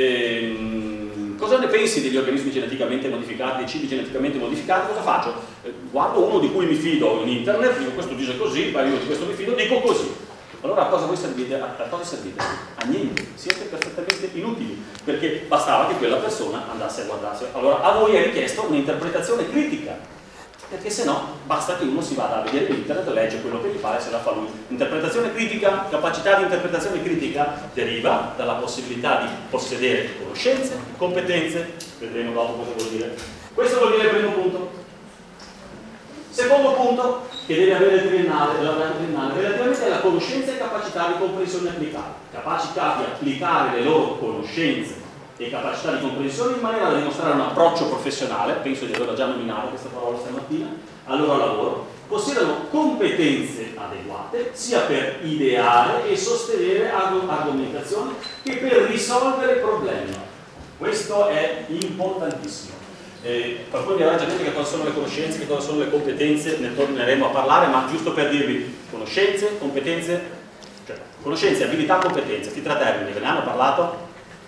ehm, cosa ne pensi degli organismi geneticamente modificati, dei cibi geneticamente modificati, cosa faccio? Eh, guardo uno di cui mi fido in internet, dico questo dice così, ma io di questo mi fido, dico così. Allora a cosa voi servite? A, a cosa servite? A niente, siete perfettamente inutili, perché bastava che quella persona andasse a guardarsi. Allora a voi è richiesto un'interpretazione critica, perché se no basta che uno si vada a vedere internet, legge quello che gli pare, se la fa lui. Interpretazione critica, capacità di interpretazione critica deriva dalla possibilità di possedere conoscenze, competenze, vedremo dopo cosa vuol dire. Questo vuol dire il primo punto. Secondo punto che deve avere il triennale, il laureato triennale, relativamente alla conoscenza e capacità di comprensione applicata, capacità di applicare le loro conoscenze e capacità di comprensione in maniera da dimostrare un approccio professionale, penso di averla già nominato questa parola stamattina, al loro lavoro, possiedono competenze adeguate sia per ideare e sostenere argomentazioni che per risolvere problemi. Questo è importantissimo. Eh, qualcuno vi avrà già detto che cosa sono le conoscenze, che cosa sono le competenze, ne torneremo a parlare, ma giusto per dirvi conoscenze, competenze, cioè conoscenze, abilità, competenze, questi tre termini, ve ne hanno parlato?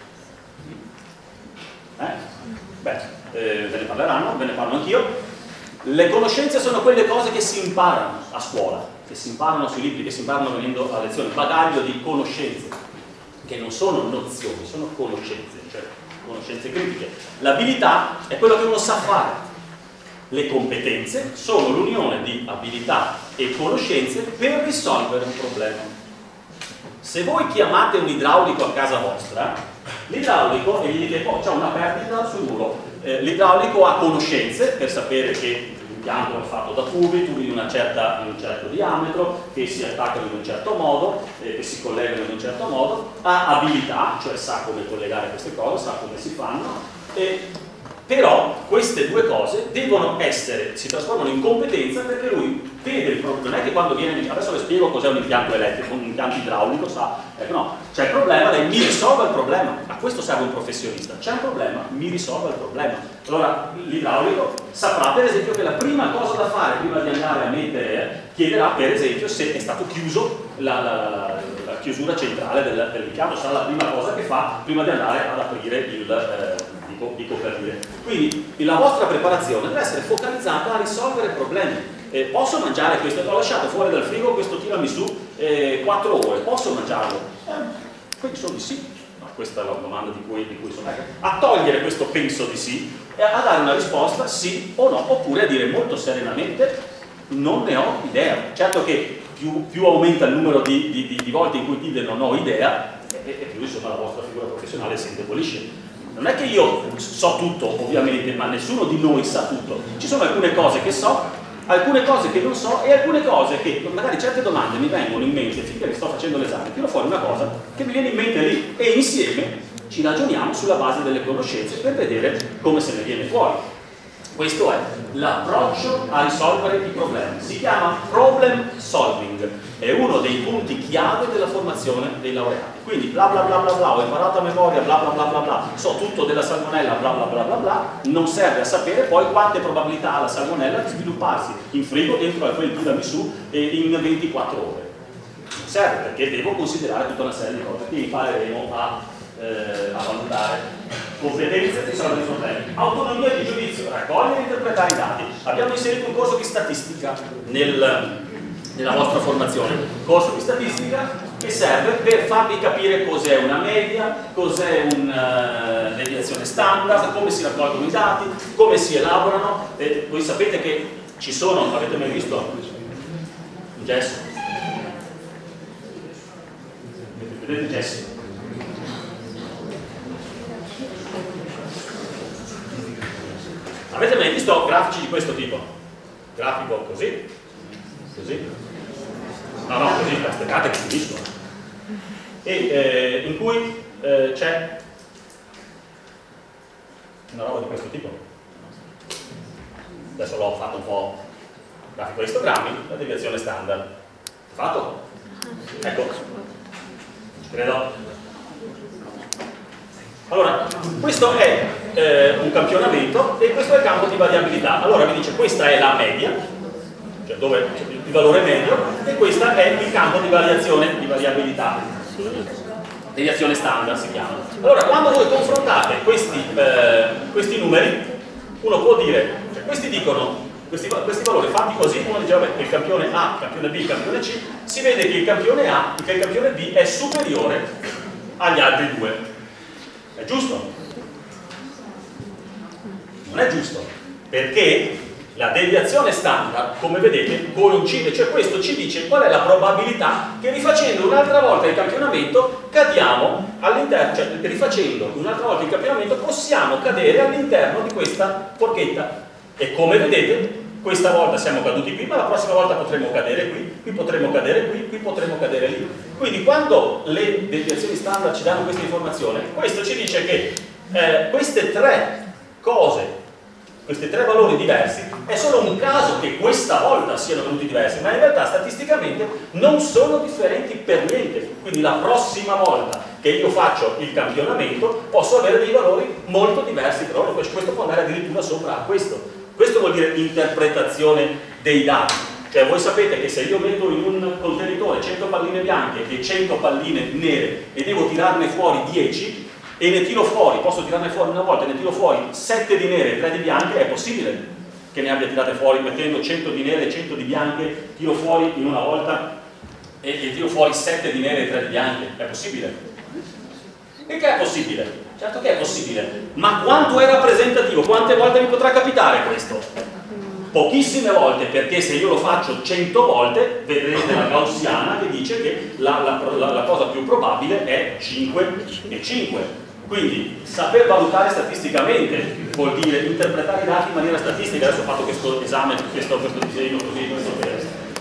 Eh? Beh, eh, ve ne parleranno, ve ne parlo anch'io. Le conoscenze sono quelle cose che si imparano a scuola, che si imparano sui libri, che si imparano venendo a lezione, bagaglio di conoscenze, che non sono nozioni, sono conoscenze, cioè conoscenze critiche. L'abilità è quello che uno sa fare. Le competenze sono l'unione di abilità e conoscenze per risolvere un problema. Se voi chiamate un idraulico a casa vostra, l'idraulico, e gli dite, oh, c'è una perdita sul muro, eh, l'idraulico ha conoscenze per sapere che l'impianto è fatto da tubi, tubi di, una certa, di un certo diametro, che si attaccano in un certo modo, eh, che si collegano in un certo modo, ha abilità, cioè sa come collegare queste cose, sa come si fanno, eh, però queste due cose devono essere, si trasformano in competenza perché lui vede il problema. Non è che quando viene, adesso le spiego cos'è un impianto elettrico, un impianto idraulico, sa, ecco no, c'è il problema, lei mi risolve il problema, a questo serve un professionista, c'è un problema, mi risolve il problema. Allora l'idraulico saprà per esempio che la prima cosa da fare prima di andare a mettere, chiederà per esempio se è stato chiuso la, la, la, la chiusura centrale del, dell'impianto, sarà la prima cosa che fa prima di andare ad aprire il eh, dico per dire. Quindi la vostra preparazione deve essere focalizzata a risolvere problemi. Eh, posso mangiare questo? Ho lasciato fuori dal frigo questo tiramisù eh, quattro ore, posso mangiarlo? Eh, penso di sì. No, questa è la domanda di cui, di cui sono. A togliere questo penso di sì e a dare una risposta sì o no, oppure a dire molto serenamente non ne ho idea. Certo che più, più aumenta il numero di, di, di, di volte in cui dite non ho idea, e, e più insomma la vostra figura professionale si indebolisce. Non è che io so tutto, ovviamente, ma nessuno di noi sa tutto. Ci sono alcune cose che so, alcune cose che non so e alcune cose che, magari certe domande mi vengono in mente finché sto facendo l'esame, tiro fuori una cosa che mi viene in mente lì e insieme ci ragioniamo sulla base delle conoscenze per vedere come se ne viene fuori. Questo è l'approccio a risolvere i problemi. Si chiama problem solving, è uno dei punti chiave della formazione dei laureati. Quindi bla bla bla bla bla, ho imparato a memoria bla bla bla bla bla, so tutto della salmonella bla bla bla bla bla, non serve a sapere poi quante probabilità ha la salmonella di svilupparsi in frigo dentro a quel tiramisù in ventiquattro ore. Non serve, perché devo considerare tutta una serie di cose che impareremo a Eh, a valutare. Competenze di risolvere i problemi, autonomia di giudizio, raccogliere e interpretare i dati. Abbiamo inserito un corso di statistica nel, nella vostra formazione, un corso di statistica che serve per farvi capire cos'è una media, cos'è una uh, deviazione standard, come si raccolgono i dati, come si elaborano. Eh, voi sapete che ci sono, avete mai visto un gesso? Vedete il gesso? Avete mai visto grafici di questo tipo? Grafico così, così, no no così, aspettate che finiscono, e eh, in cui eh, c'è una roba di questo tipo. Adesso l'ho fatto un po' grafico di istogrammi, la deviazione standard. Fatto? Ecco, credo. Allora, questo è eh, un campionamento e questo è il campo di variabilità. Allora vi dice questa è la media, cioè dove c'è il valore medio, e questo è il campo di variazione, di variabilità. Deviazione standard si chiama. Allora, quando voi confrontate questi, eh, questi numeri, uno può dire, cioè questi dicono Questi, questi valori fatti così, uno diceva che il campione A, il campione B, il campione C, si vede che il campione A, che il campione B è superiore agli altri due. È giusto? Non è giusto, perché la deviazione standard, come vedete, coincide, cioè questo ci dice qual è la probabilità che rifacendo un'altra volta il campionamento cadiamo all'interno, cioè rifacendo un'altra volta il campionamento possiamo cadere all'interno di questa forchetta. E come vedete, questa volta siamo caduti qui, ma la prossima volta potremo cadere qui, qui potremo cadere qui, qui potremo cadere lì. Quindi quando le deviazioni standard ci danno questa informazione, questo ci dice che eh, queste tre cose, questi tre valori diversi, è solo un caso che questa volta siano venuti diversi, ma in realtà statisticamente non sono differenti per niente. Quindi la prossima volta che io faccio il campionamento posso avere dei valori molto diversi tra loro, questo può andare addirittura sopra a questo. Questo vuol dire interpretazione dei dati. Cioè voi sapete che se io metto in un contenitore cento palline bianche e cento palline nere e devo tirarne fuori dieci, e ne tiro fuori, posso tirarne fuori una volta e ne tiro fuori sette di nere e tre di bianche, è possibile che ne abbia tirate fuori mettendo cento di nere e cento di bianche, tiro fuori in una volta e, e tiro fuori sette di nere e tre di bianche, è possibile? E che è possibile? Certo che è possibile, ma quanto è rappresentativo? Quante volte mi potrà capitare questo? Pochissime volte, perché se io lo faccio cento volte vedrete la gaussiana che dice che la, la, la, la cosa più probabile è cinque e cinque. Quindi saper valutare statisticamente vuol dire interpretare i dati in maniera statistica. Adesso ho fatto questo esame, questo, questo disegno così, questo per,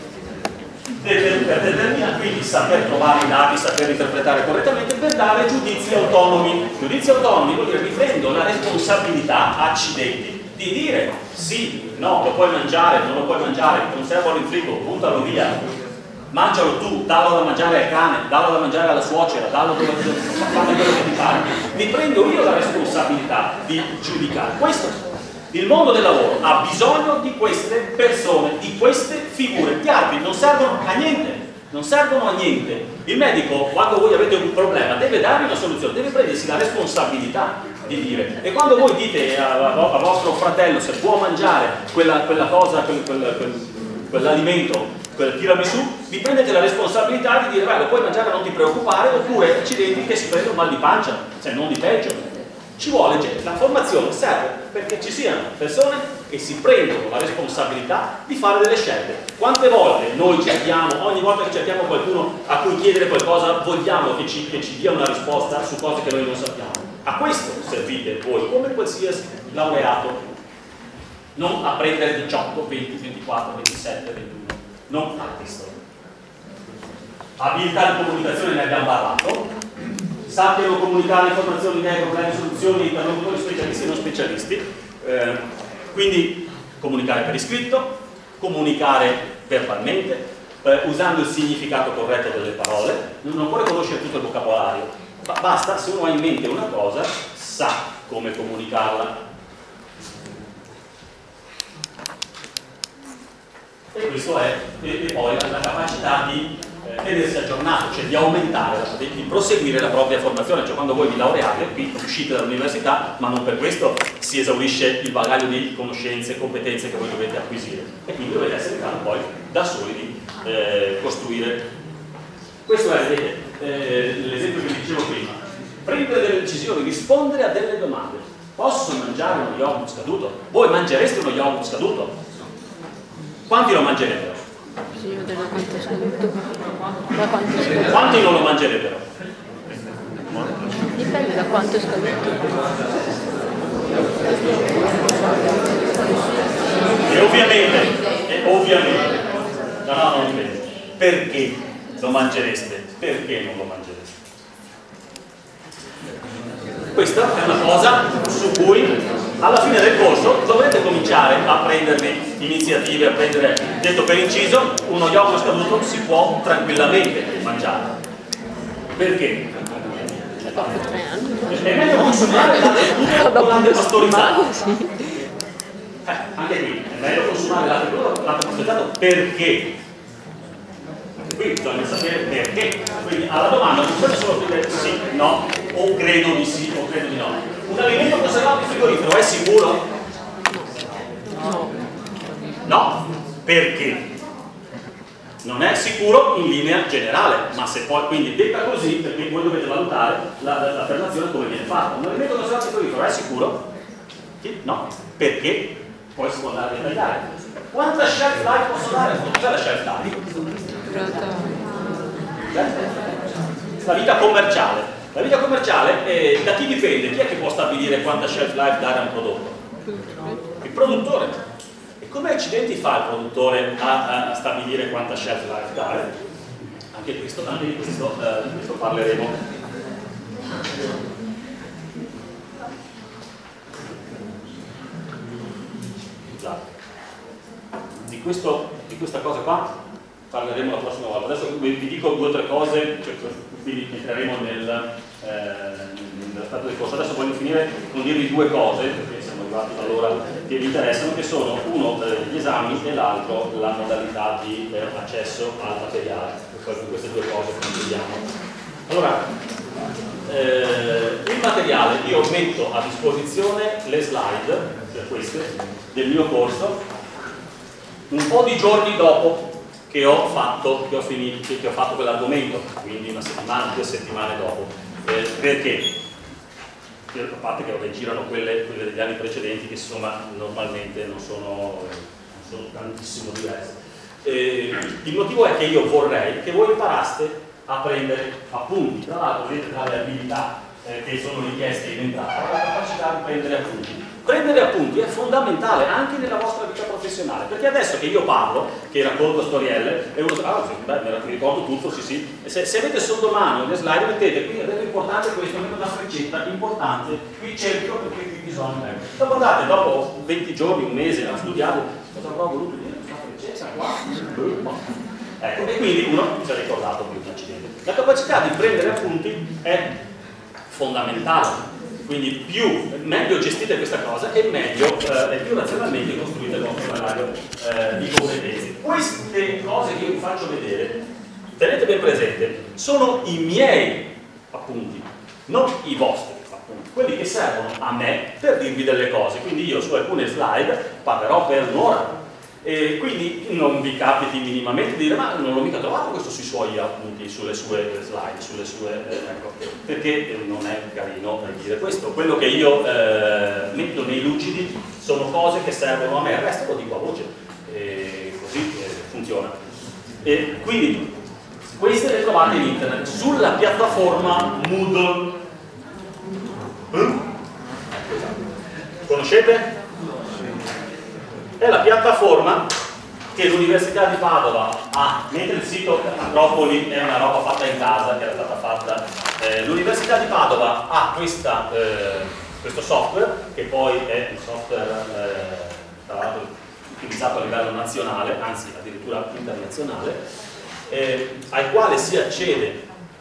per determinare, quindi saper trovare i dati, saper interpretare correttamente per dare giudizi autonomi. Giudizi autonomi vuol dire mi prendo la responsabilità, accidenti, di dire sì, no, lo puoi mangiare, non lo puoi mangiare, conservalo in frigo, buttalo via. Mangialo tu, dallo da mangiare al cane, dallo da mangiare alla suocera, dallo dove fanno quello che ti pare. Mi prendo io la responsabilità di giudicare. Questo, il mondo del lavoro ha bisogno di queste persone, di queste figure. Gli altri non servono a niente, non servono a niente. Il medico, quando voi avete un problema, deve darvi una soluzione, deve prendersi la responsabilità di dire. E quando voi dite a, a vostro fratello se può mangiare quella, quella cosa, quel, quel, quel, quell'alimento, quel tiramisù, vi prendete la responsabilità di dire beh, lo puoi mangiare, non ti preoccupare, oppure accidenti che si prende un mal di pancia, cioè non di peggio. Ci vuole, cioè, la formazione serve perché ci siano persone che si prendono la responsabilità di fare delle scelte. Quante volte noi cerchiamo, ogni volta che cerchiamo qualcuno a cui chiedere qualcosa, vogliamo che ci, che ci dia una risposta su cose che noi non sappiamo. A questo servite voi, come qualsiasi laureato, non a prendere diciotto, venti, ventiquattro, ventisette, ventuno. Non a questo. Abilità di comunicazione ne abbiamo parlato, sappiano comunicare informazioni, idee, problemi, soluzioni, interlocutori specialisti e non specialisti, eh, quindi comunicare per iscritto, comunicare verbalmente, eh, usando il significato corretto delle parole, non occorre conoscere tutto il vocabolario, ma basta, se uno ha in mente una cosa, sa come comunicarla. E questo è, e, e poi la, la capacità di eh, tenersi aggiornato, cioè di aumentare, di, di proseguire la propria formazione, cioè quando voi vi laureate, qui uscite dall'università, ma non per questo si esaurisce il bagaglio di conoscenze e competenze che voi dovete acquisire, e quindi dovete essere in grado poi da soli di eh, costruire. Questo è, vedete, eh, l'esempio che vi dicevo prima: prendere delle decisioni, rispondere a delle domande. Posso mangiare uno yogurt scaduto? Voi mangereste uno yogurt scaduto? Quanti lo mangerebbero? Sì, io vedo quanto è scaduto. Da quanto è scaduto. Quanti non lo mangerebbero? Dipende da quanto è scaduto. E ovviamente, e ovviamente, no, no, non dipende. Perché lo mangereste? Perché non lo mangereste? Questa è una cosa su cui alla fine del corso dovrete cominciare a prendervi iniziative, a prendere, detto per inciso, uno yogurt scaduto si può tranquillamente mangiare. Perché? È meglio consumare latte crudo o latte pastorizzato? Eh, anche qui, è meglio consumare latte crudo o latte pastorizzato perché? Qui bisogna sapere perché. Quindi alla domanda non bisogna solo dire sì, no, o credo di sì, o credo di no. Un alimento conservato in frigorifero è sicuro? No. Perché? Non è sicuro in linea generale, ma se poi, quindi detta così, perché voi dovete valutare l'affermazione come viene fatta. Un alimento conservato frigorifero è sicuro? Sì? No. Perché? Poi si può andare a dettagliare. Quanta shelf life posso dare? Cos'è la shelf life? La vita commerciale. La vita commerciale, eh, da chi dipende? Chi è che può stabilire quanta shelf life dare a un prodotto? Il produttore. E come accidenti fa il produttore a, a stabilire quanta shelf life dare? Anche, questo, anche di, questo, eh, di questo parleremo. Di, questo, di questa cosa qua parleremo la prossima volta. Adesso vi dico due o tre cose, cioè, quindi entreremo nel, eh, nell'aspetto del corso. Adesso voglio finire con dirvi due cose, perché siamo arrivati all'ora che vi interessano, che sono uno eh, gli esami e l'altro la modalità di eh, accesso al materiale. Poi con queste due cose concludiamo. Allora, eh, il materiale, io metto a disposizione le slide, cioè queste, del mio corso, un po' di giorni dopo che ho fatto, che ho finito, che ho fatto quell'argomento, quindi una settimana, due settimane dopo. Eh, perché? A parte che vabbè, girano quelle, quelle degli anni precedenti che insomma normalmente non sono, non sono tantissimo diverse. Eh, il motivo è che io vorrei che voi imparaste a prendere appunti. Tra l'altro vedete tra le abilità eh, che sono richieste in entrata la capacità di prendere appunti. Prendere appunti è fondamentale anche nella vostra vita professionale, perché adesso che io parlo, che racconto storielle, e uno dice, ah, beh, mi ricordo tutto, sì sì, e se, se avete sotto mano le slide, mettete qui, è importante questo, metto una freccetta, importante, qui cerco perché qui bisogna. Dopo andate, dopo venti giorni, un mese, a studiare, cosa avrò voluto dire, questa freccetta qua? Ecco, e quindi uno si è ricordato più un accidente. La capacità di prendere appunti è fondamentale. Quindi più, meglio gestite questa cosa e meglio eh, e più razionalmente costruite il vostro bagaglio eh, di competenze. Queste cose che io vi faccio vedere, tenete ben presente, sono i miei appunti, non i vostri appunti, quelli che servono a me per dirvi delle cose. Quindi io su alcune slide parlerò per un'ora. E quindi non vi capiti minimamente di dire ma non l'ho mica trovato questo sui suoi appunti, sulle sue slide, sulle sue, eh, ecco, perché non è carino dire questo. Quello che io eh, metto nei lucidi sono cose che servono a me, il resto lo dico a voce, e così eh, funziona. E quindi queste le trovate in internet sulla piattaforma Moodle. Eh? Conoscete? È la piattaforma che l'Università di Padova ha, mentre il sito Acropoli è una roba fatta in casa, che era stata fatta, eh, l'Università di Padova ha questa, eh, questo software, che poi è un software eh, tra l'altro utilizzato a livello nazionale, anzi addirittura internazionale, eh, al quale si accede,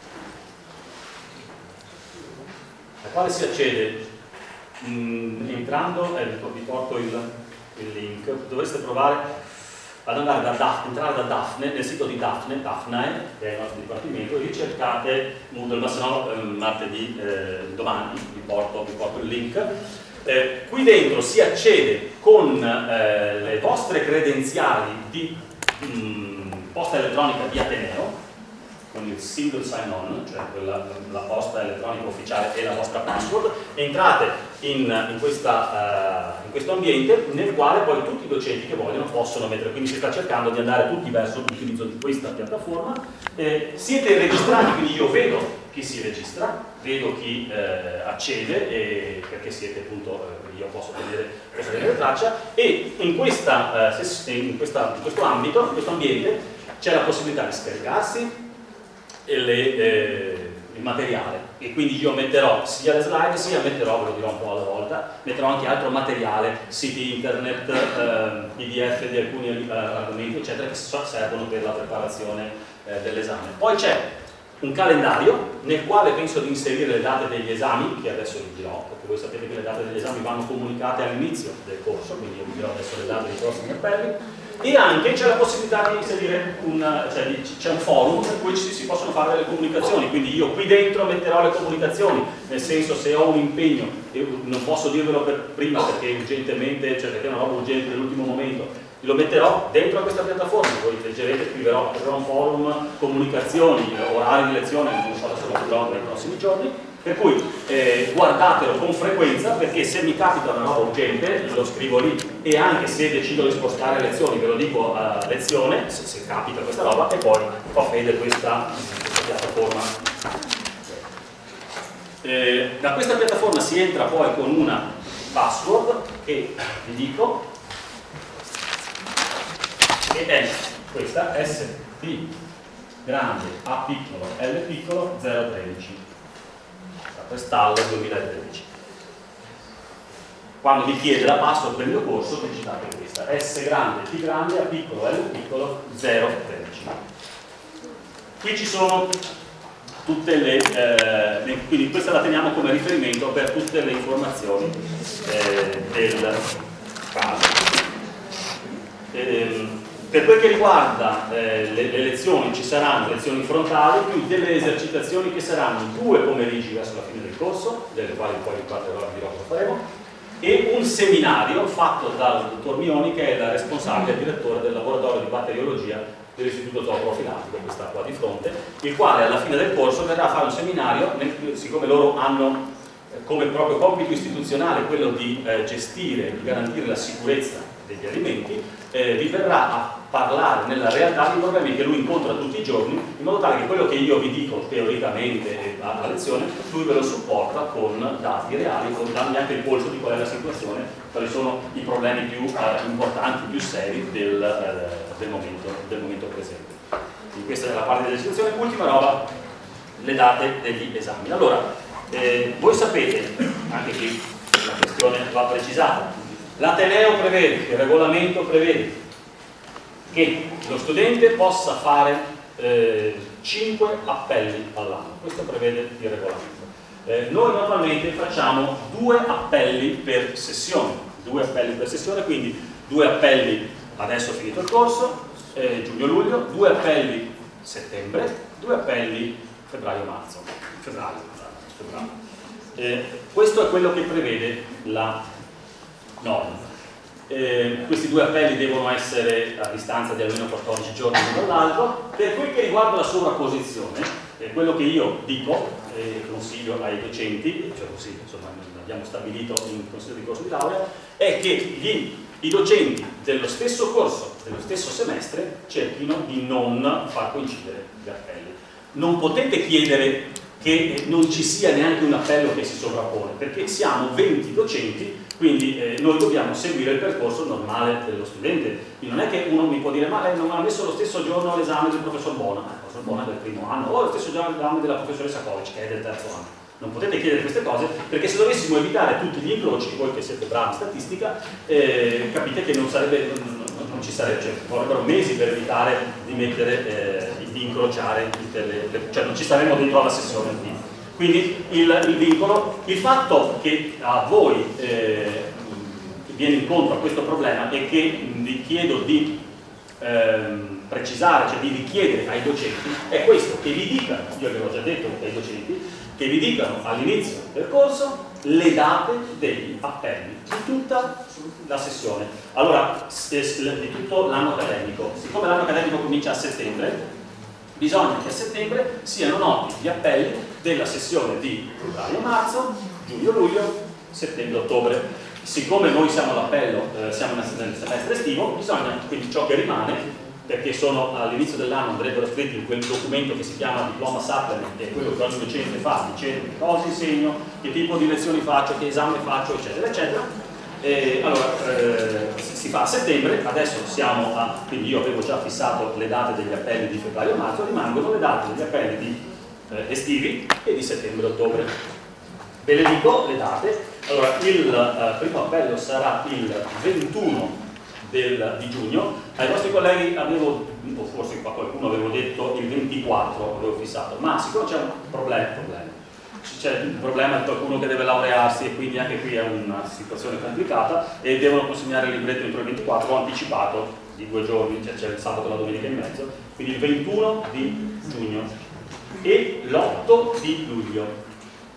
al quale si accede mh, entrando, eh, vi porto il il link, dovreste provare ad andare da Daphne, entrare da Daphne, nel sito di Daphne, Daphne, che è il nostro dipartimento, e ricercate Moodle, ma se no eh, martedì, eh, domani vi porto, vi porto il link. Eh, qui dentro si accede con eh, le vostre credenziali di mh, posta elettronica di Ateneo, con il single sign-on, cioè quella, la posta elettronica ufficiale e la vostra password, entrate in, in, questa, uh, in questo ambiente nel quale poi tutti i docenti che vogliono possono mettere, quindi si sta cercando di andare tutti verso l'utilizzo di questa piattaforma. Eh, siete registrati, quindi io vedo chi si registra, vedo chi eh, accede, e, perché siete appunto, eh, io posso vedere, posso vedere le tracce, e in, questa, uh, in, questa, in questo ambito, in questo ambiente, c'è la possibilità di scaricarsi E le, eh, il materiale, e quindi io metterò sia le slide sia metterò, ve lo dirò un po' alla volta, metterò anche altro materiale, siti internet, eh, P D F di alcuni eh, argomenti eccetera che servono per la preparazione eh, dell'esame. Poi c'è un calendario nel quale penso di inserire le date degli esami, che adesso vi dirò, perché voi sapete che le date degli esami vanno comunicate all'inizio del corso, quindi io vi dirò adesso le date dei prossimi appelli. E anche c'è la possibilità di inserire un, cioè c'è un forum in cui ci si possono fare delle comunicazioni, quindi io qui dentro metterò le comunicazioni, nel senso, se ho un impegno, io non posso dirvelo per prima perché urgentemente, cioè perché è una roba urgente dell'ultimo momento, lo metterò dentro a questa piattaforma, voi leggerete, scriverò, aprirò un forum, comunicazioni, orari di lezione, non so adesso lo vedrò nei prossimi giorni, per cui eh, guardatelo con frequenza, perché se mi capita una roba urgente lo scrivo lì, e anche se decido di spostare lezioni ve lo dico a lezione, se, se capita questa roba, e poi fa fede questa, questa piattaforma. Eh, da questa piattaforma si entra poi con una password che vi dico, che è questa, S T grande A piccolo L piccolo zero tredici, quest'anno duemilatredici. Quando vi chiede la password del mio corso digitate questa, S grande T grande A piccolo L piccolo zero tredici. Qui ci sono tutte le, eh, le, quindi questa la teniamo come riferimento per tutte le informazioni eh, del caso. Ehm, Per quel che riguarda eh, le, le lezioni, ci saranno lezioni frontali più delle esercitazioni che saranno due pomeriggi verso la fine del corso, delle quali poi in quattro ore dirò cosa faremo, e un seminario fatto dal dottor Mioni, che è il responsabile e direttore del laboratorio di batteriologia dell'Istituto Zooprofilattico, che sta qua di fronte, il quale alla fine del corso verrà a fare un seminario, nel, siccome loro hanno eh, come proprio compito istituzionale quello di eh, gestire, di garantire la sicurezza degli alimenti, eh, vi verrà a parlare nella realtà di problemi che lui incontra tutti i giorni, in modo tale che quello che io vi dico teoricamente a, a lezione, lui ve lo supporta con dati reali, con dandomi anche il polso di qual è la situazione, quali sono i problemi più eh, importanti, più seri del, eh, del, momento, del momento presente. Quindi questa è la parte della situazione. Ultima roba, le date degli esami. Allora, eh, voi sapete, anche qui la questione va precisata, l'Ateneo prevede, il regolamento prevede che lo studente possa fare eh, cinque appelli all'anno, questo prevede il regolamento. Eh, noi normalmente facciamo due appelli per sessione, due appelli per sessione, quindi due appelli adesso finito il corso, eh, giugno-luglio, due appelli settembre, due appelli febbraio-marzo. Febbraio, febbraio. Eh, questo è quello che prevede la norma. Eh, questi due appelli devono essere a distanza di almeno quattordici giorni l'uno dall'altro. Per quel che riguarda la sovrapposizione, eh, quello che io dico e eh, consiglio ai docenti, cioè così insomma abbiamo stabilito in consiglio di corso di laurea, è che gli, i docenti dello stesso corso, dello stesso semestre, cerchino di non far coincidere gli appelli. Non potete chiedere che non ci sia neanche un appello che si sovrappone, perché siamo venti docenti, quindi eh, noi dobbiamo seguire il percorso normale dello studente. Quindi non è che uno mi può dire ma lei non ha messo lo stesso giorno l'esame del professor Bona, il professor Bona è del primo anno, o lo stesso giorno l'esame della professoressa Kovic, che è del terzo anno. Non potete chiedere queste cose, perché se dovessimo evitare tutti gli incroci, voi che siete bravi in statistica, eh, capite che non sarebbe, non, non ci sarebbe, cioè, vorrebbero mesi per evitare di mettere, eh, di incrociare tutte le, le, cioè non ci staremmo dentro alla sessione di. Quindi il, il vincolo, il fatto che a voi eh, viene incontro a questo problema e che vi chiedo di ehm, precisare, cioè di richiedere ai docenti, è questo, che vi dicano, io ve l'ho già detto ai docenti, che vi dicano all'inizio del corso le date degli appelli di tutta la sessione. Allora, di tutto l'anno accademico. Siccome l'anno accademico comincia a settembre, bisogna che a settembre siano noti gli appelli della sessione di febbraio-marzo, giugno-luglio, settembre-ottobre. Siccome noi siamo all'appello, eh, siamo nel semestre estivo, bisogna, quindi ciò che rimane, perché sono all'inizio dell'anno andrebbero scritti in quel documento che si chiama diploma supplement, che è quello che ogni docente fa, dicendo che cosa insegno, che tipo di lezioni faccio, che esame faccio, eccetera, eccetera. E allora eh, si fa a settembre, adesso siamo a, quindi io avevo già fissato le date degli appelli di febbraio-marzo, rimangono le date degli appelli di, eh, estivi e di settembre-ottobre. Ve le dico le date. Allora, il eh, primo appello sarà il ventuno del, di giugno. Ai vostri colleghi avevo, o forse qua qualcuno avevo detto il ventiquattro, avevo fissato, ma siccome c'è un problema, problema c'è il problema di qualcuno che deve laurearsi e quindi anche qui è una situazione complicata e devono consegnare il libretto entro il ventiquattro, ho anticipato di due giorni, cioè c'è il sabato e la domenica in mezzo, quindi il ventuno di giugno e l'otto di luglio.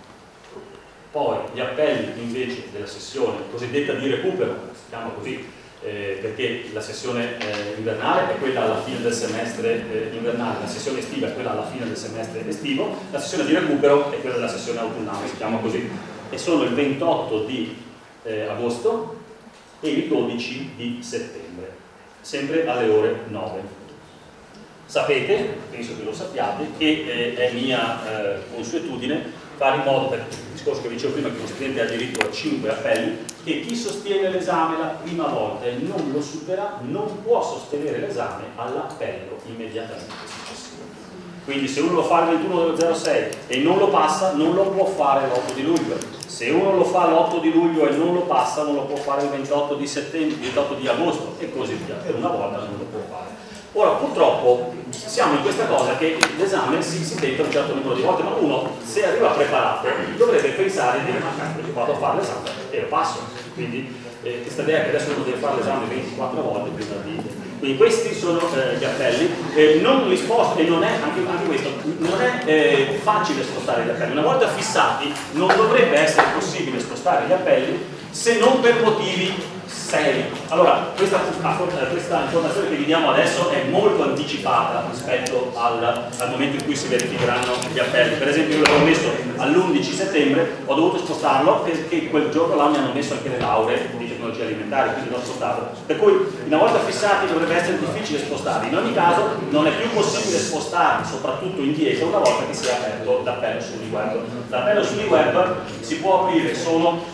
Poi gli appelli invece della sessione cosiddetta di recupero, si chiama così, eh, perché la sessione eh, invernale è quella alla fine del semestre eh, invernale, la sessione estiva è quella alla fine del semestre estivo, la sessione di recupero è quella della sessione autunnale, si chiama così, e sono il ventotto di eh, agosto e il dodici di settembre, sempre alle ore nove. Sapete, penso che lo sappiate, che eh, è mia eh, consuetudine fare in modo, per il discorso che dicevo prima, che uno studente ha diritto a cinque appelli, che chi sostiene l'esame la prima volta e non lo supera non può sostenere l'esame all'appello immediatamente successivo. Quindi se uno lo fa il ventuno dello zero sei e non lo passa, non lo può fare l'otto di luglio. Se uno lo fa l'otto di luglio e non lo passa, non lo può fare il ventotto di settembre, il ventotto di agosto e così via. Per una volta non lo può fare. Ora, purtroppo, siamo in questa cosa che l'esame si, si tenta un certo numero di volte, ma uno, se arriva preparato, dovrebbe pensare di io vado a fare l'esame e lo passo. Quindi, eh, questa idea che adesso uno deve fare l'esame ventiquattro volte prima di... Quindi questi sono eh, gli appelli, eh, non li sposto, e non è, anche, anche questo, non è eh, facile spostare gli appelli. Una volta fissati, non dovrebbe essere possibile spostare gli appelli se non per motivi seri. Allora, questa, questa informazione che vi diamo adesso è molto anticipata rispetto al, al momento in cui si verificheranno gli appelli. Per esempio, io l'avevo messo all'undici settembre, ho dovuto spostarlo perché quel giorno là mi hanno messo anche le lauree di tecnologie alimentari, quindi l'ho spostato. Per cui, una volta fissati, dovrebbe essere difficile spostarli. In ogni caso, non è più possibile spostarli, soprattutto indietro, una volta che sia aperto l'appello sull'e-web. L'appello sull'e-web si può aprire solo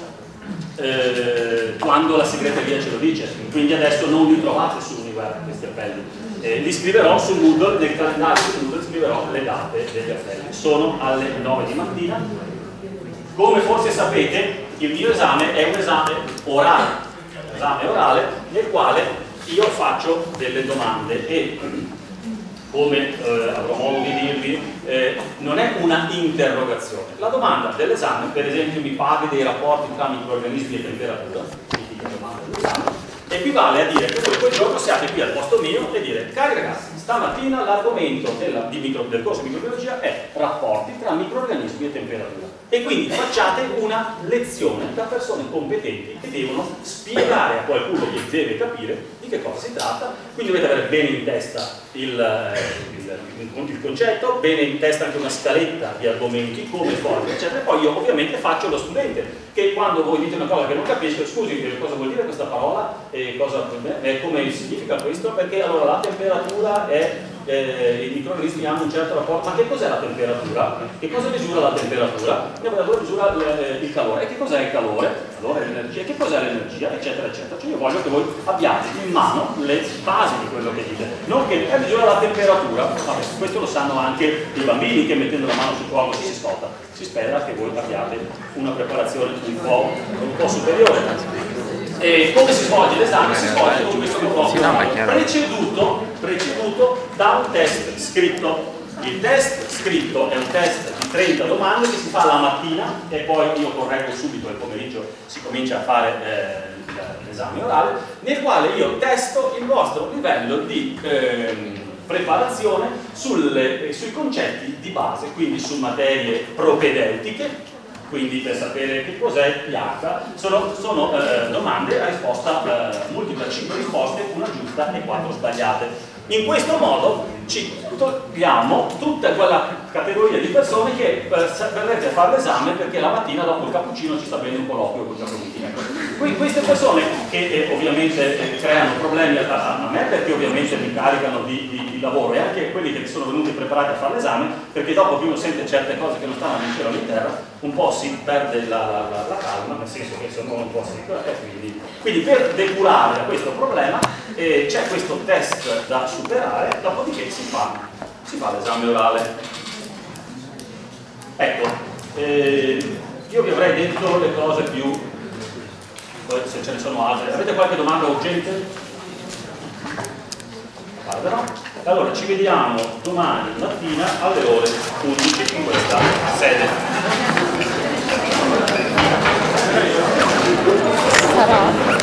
Eh, quando la segreteria ce lo dice, quindi adesso non li trovate su Uniweb questi appelli, eh, li scriverò su Google, nel calendario su Google scriverò le date degli appelli, sono alle nove di mattina. Come forse sapete, il mio esame è un esame orale, un esame orale nel quale io faccio delle domande e, come eh, avrò modo di dirvi, eh, non è una interrogazione. La domanda dell'esame, per esempio, mi parli dei rapporti tra microrganismi e temperatura, tipica domanda dell'esame, equivale a dire che voi quel giorno siate qui al posto mio e dire: cari ragazzi, stamattina l'argomento del, del corso di microbiologia è rapporti tra microrganismi e temperatura. E quindi facciate una lezione da persone competenti che devono spiegare a qualcuno che deve capire di che cosa si tratta. Quindi dovete avere bene in testa il, il, il concetto, bene in testa anche una scaletta di argomenti, come forme, eccetera. E poi io ovviamente faccio lo studente, che quando voi dite una cosa che non capisco, scusi, cosa vuol dire questa parola, e cosa, eh, come significa questo, perché allora la temperatura è... Eh, i microrganismi hanno un certo rapporto. Ma che cos'è la temperatura? Che cosa misura la temperatura? La temperatura misura eh, il calore. E che cos'è il calore? Il calore è l'energia. Che cos'è l'energia? Eccetera, eccetera. Cioè io voglio che voi abbiate in mano le basi di quello che dite. Non che eh, misura la temperatura. Vabbè, questo lo sanno anche i bambini, che mettendo la mano sul fuoco si scotta. Si spera che voi abbiate una preparazione un po', un po' superiore. E come si svolge l'esame? Si svolge con questo microfono preceduto, preceduto da un test scritto. Il test scritto è un test di trenta domande che si fa la mattina e poi io correggo subito, nel pomeriggio si comincia a fare eh, l'esame orale, nel quale io testo il vostro livello di eh, preparazione sulle, sui concetti di base, quindi su materie propedeutiche. Quindi per sapere che cos'è pH, sono, sono eh, domande a risposta eh, multipla, cinque risposte, una giusta e quattro sbagliate. In questo modo ci togliamo tutta quella categoria di persone che verrete a fare l'esame perché la mattina dopo il cappuccino ci sta bene un colloquio con il cappuccino. Quindi queste persone che eh, ovviamente eh, creano problemi a, a me, perché ovviamente mi caricano di, di, di lavoro, e anche quelli che sono venuti preparati a fare l'esame, perché dopo che uno sente certe cose che non stanno né in cielo né in terra, un po' si perde la, la, la, la calma, nel senso che sono un po' si... Eh, quindi, quindi per depurare da questo problema eh, c'è questo test da superare, dopodiché si fa, si fa l'esame orale. Ecco, eh, io vi avrei detto le cose più, poi se ce ne sono altre. Avete qualche domanda urgente? Guarda, no? Allora ci vediamo domani mattina alle ore undici in questa sede. Sarà?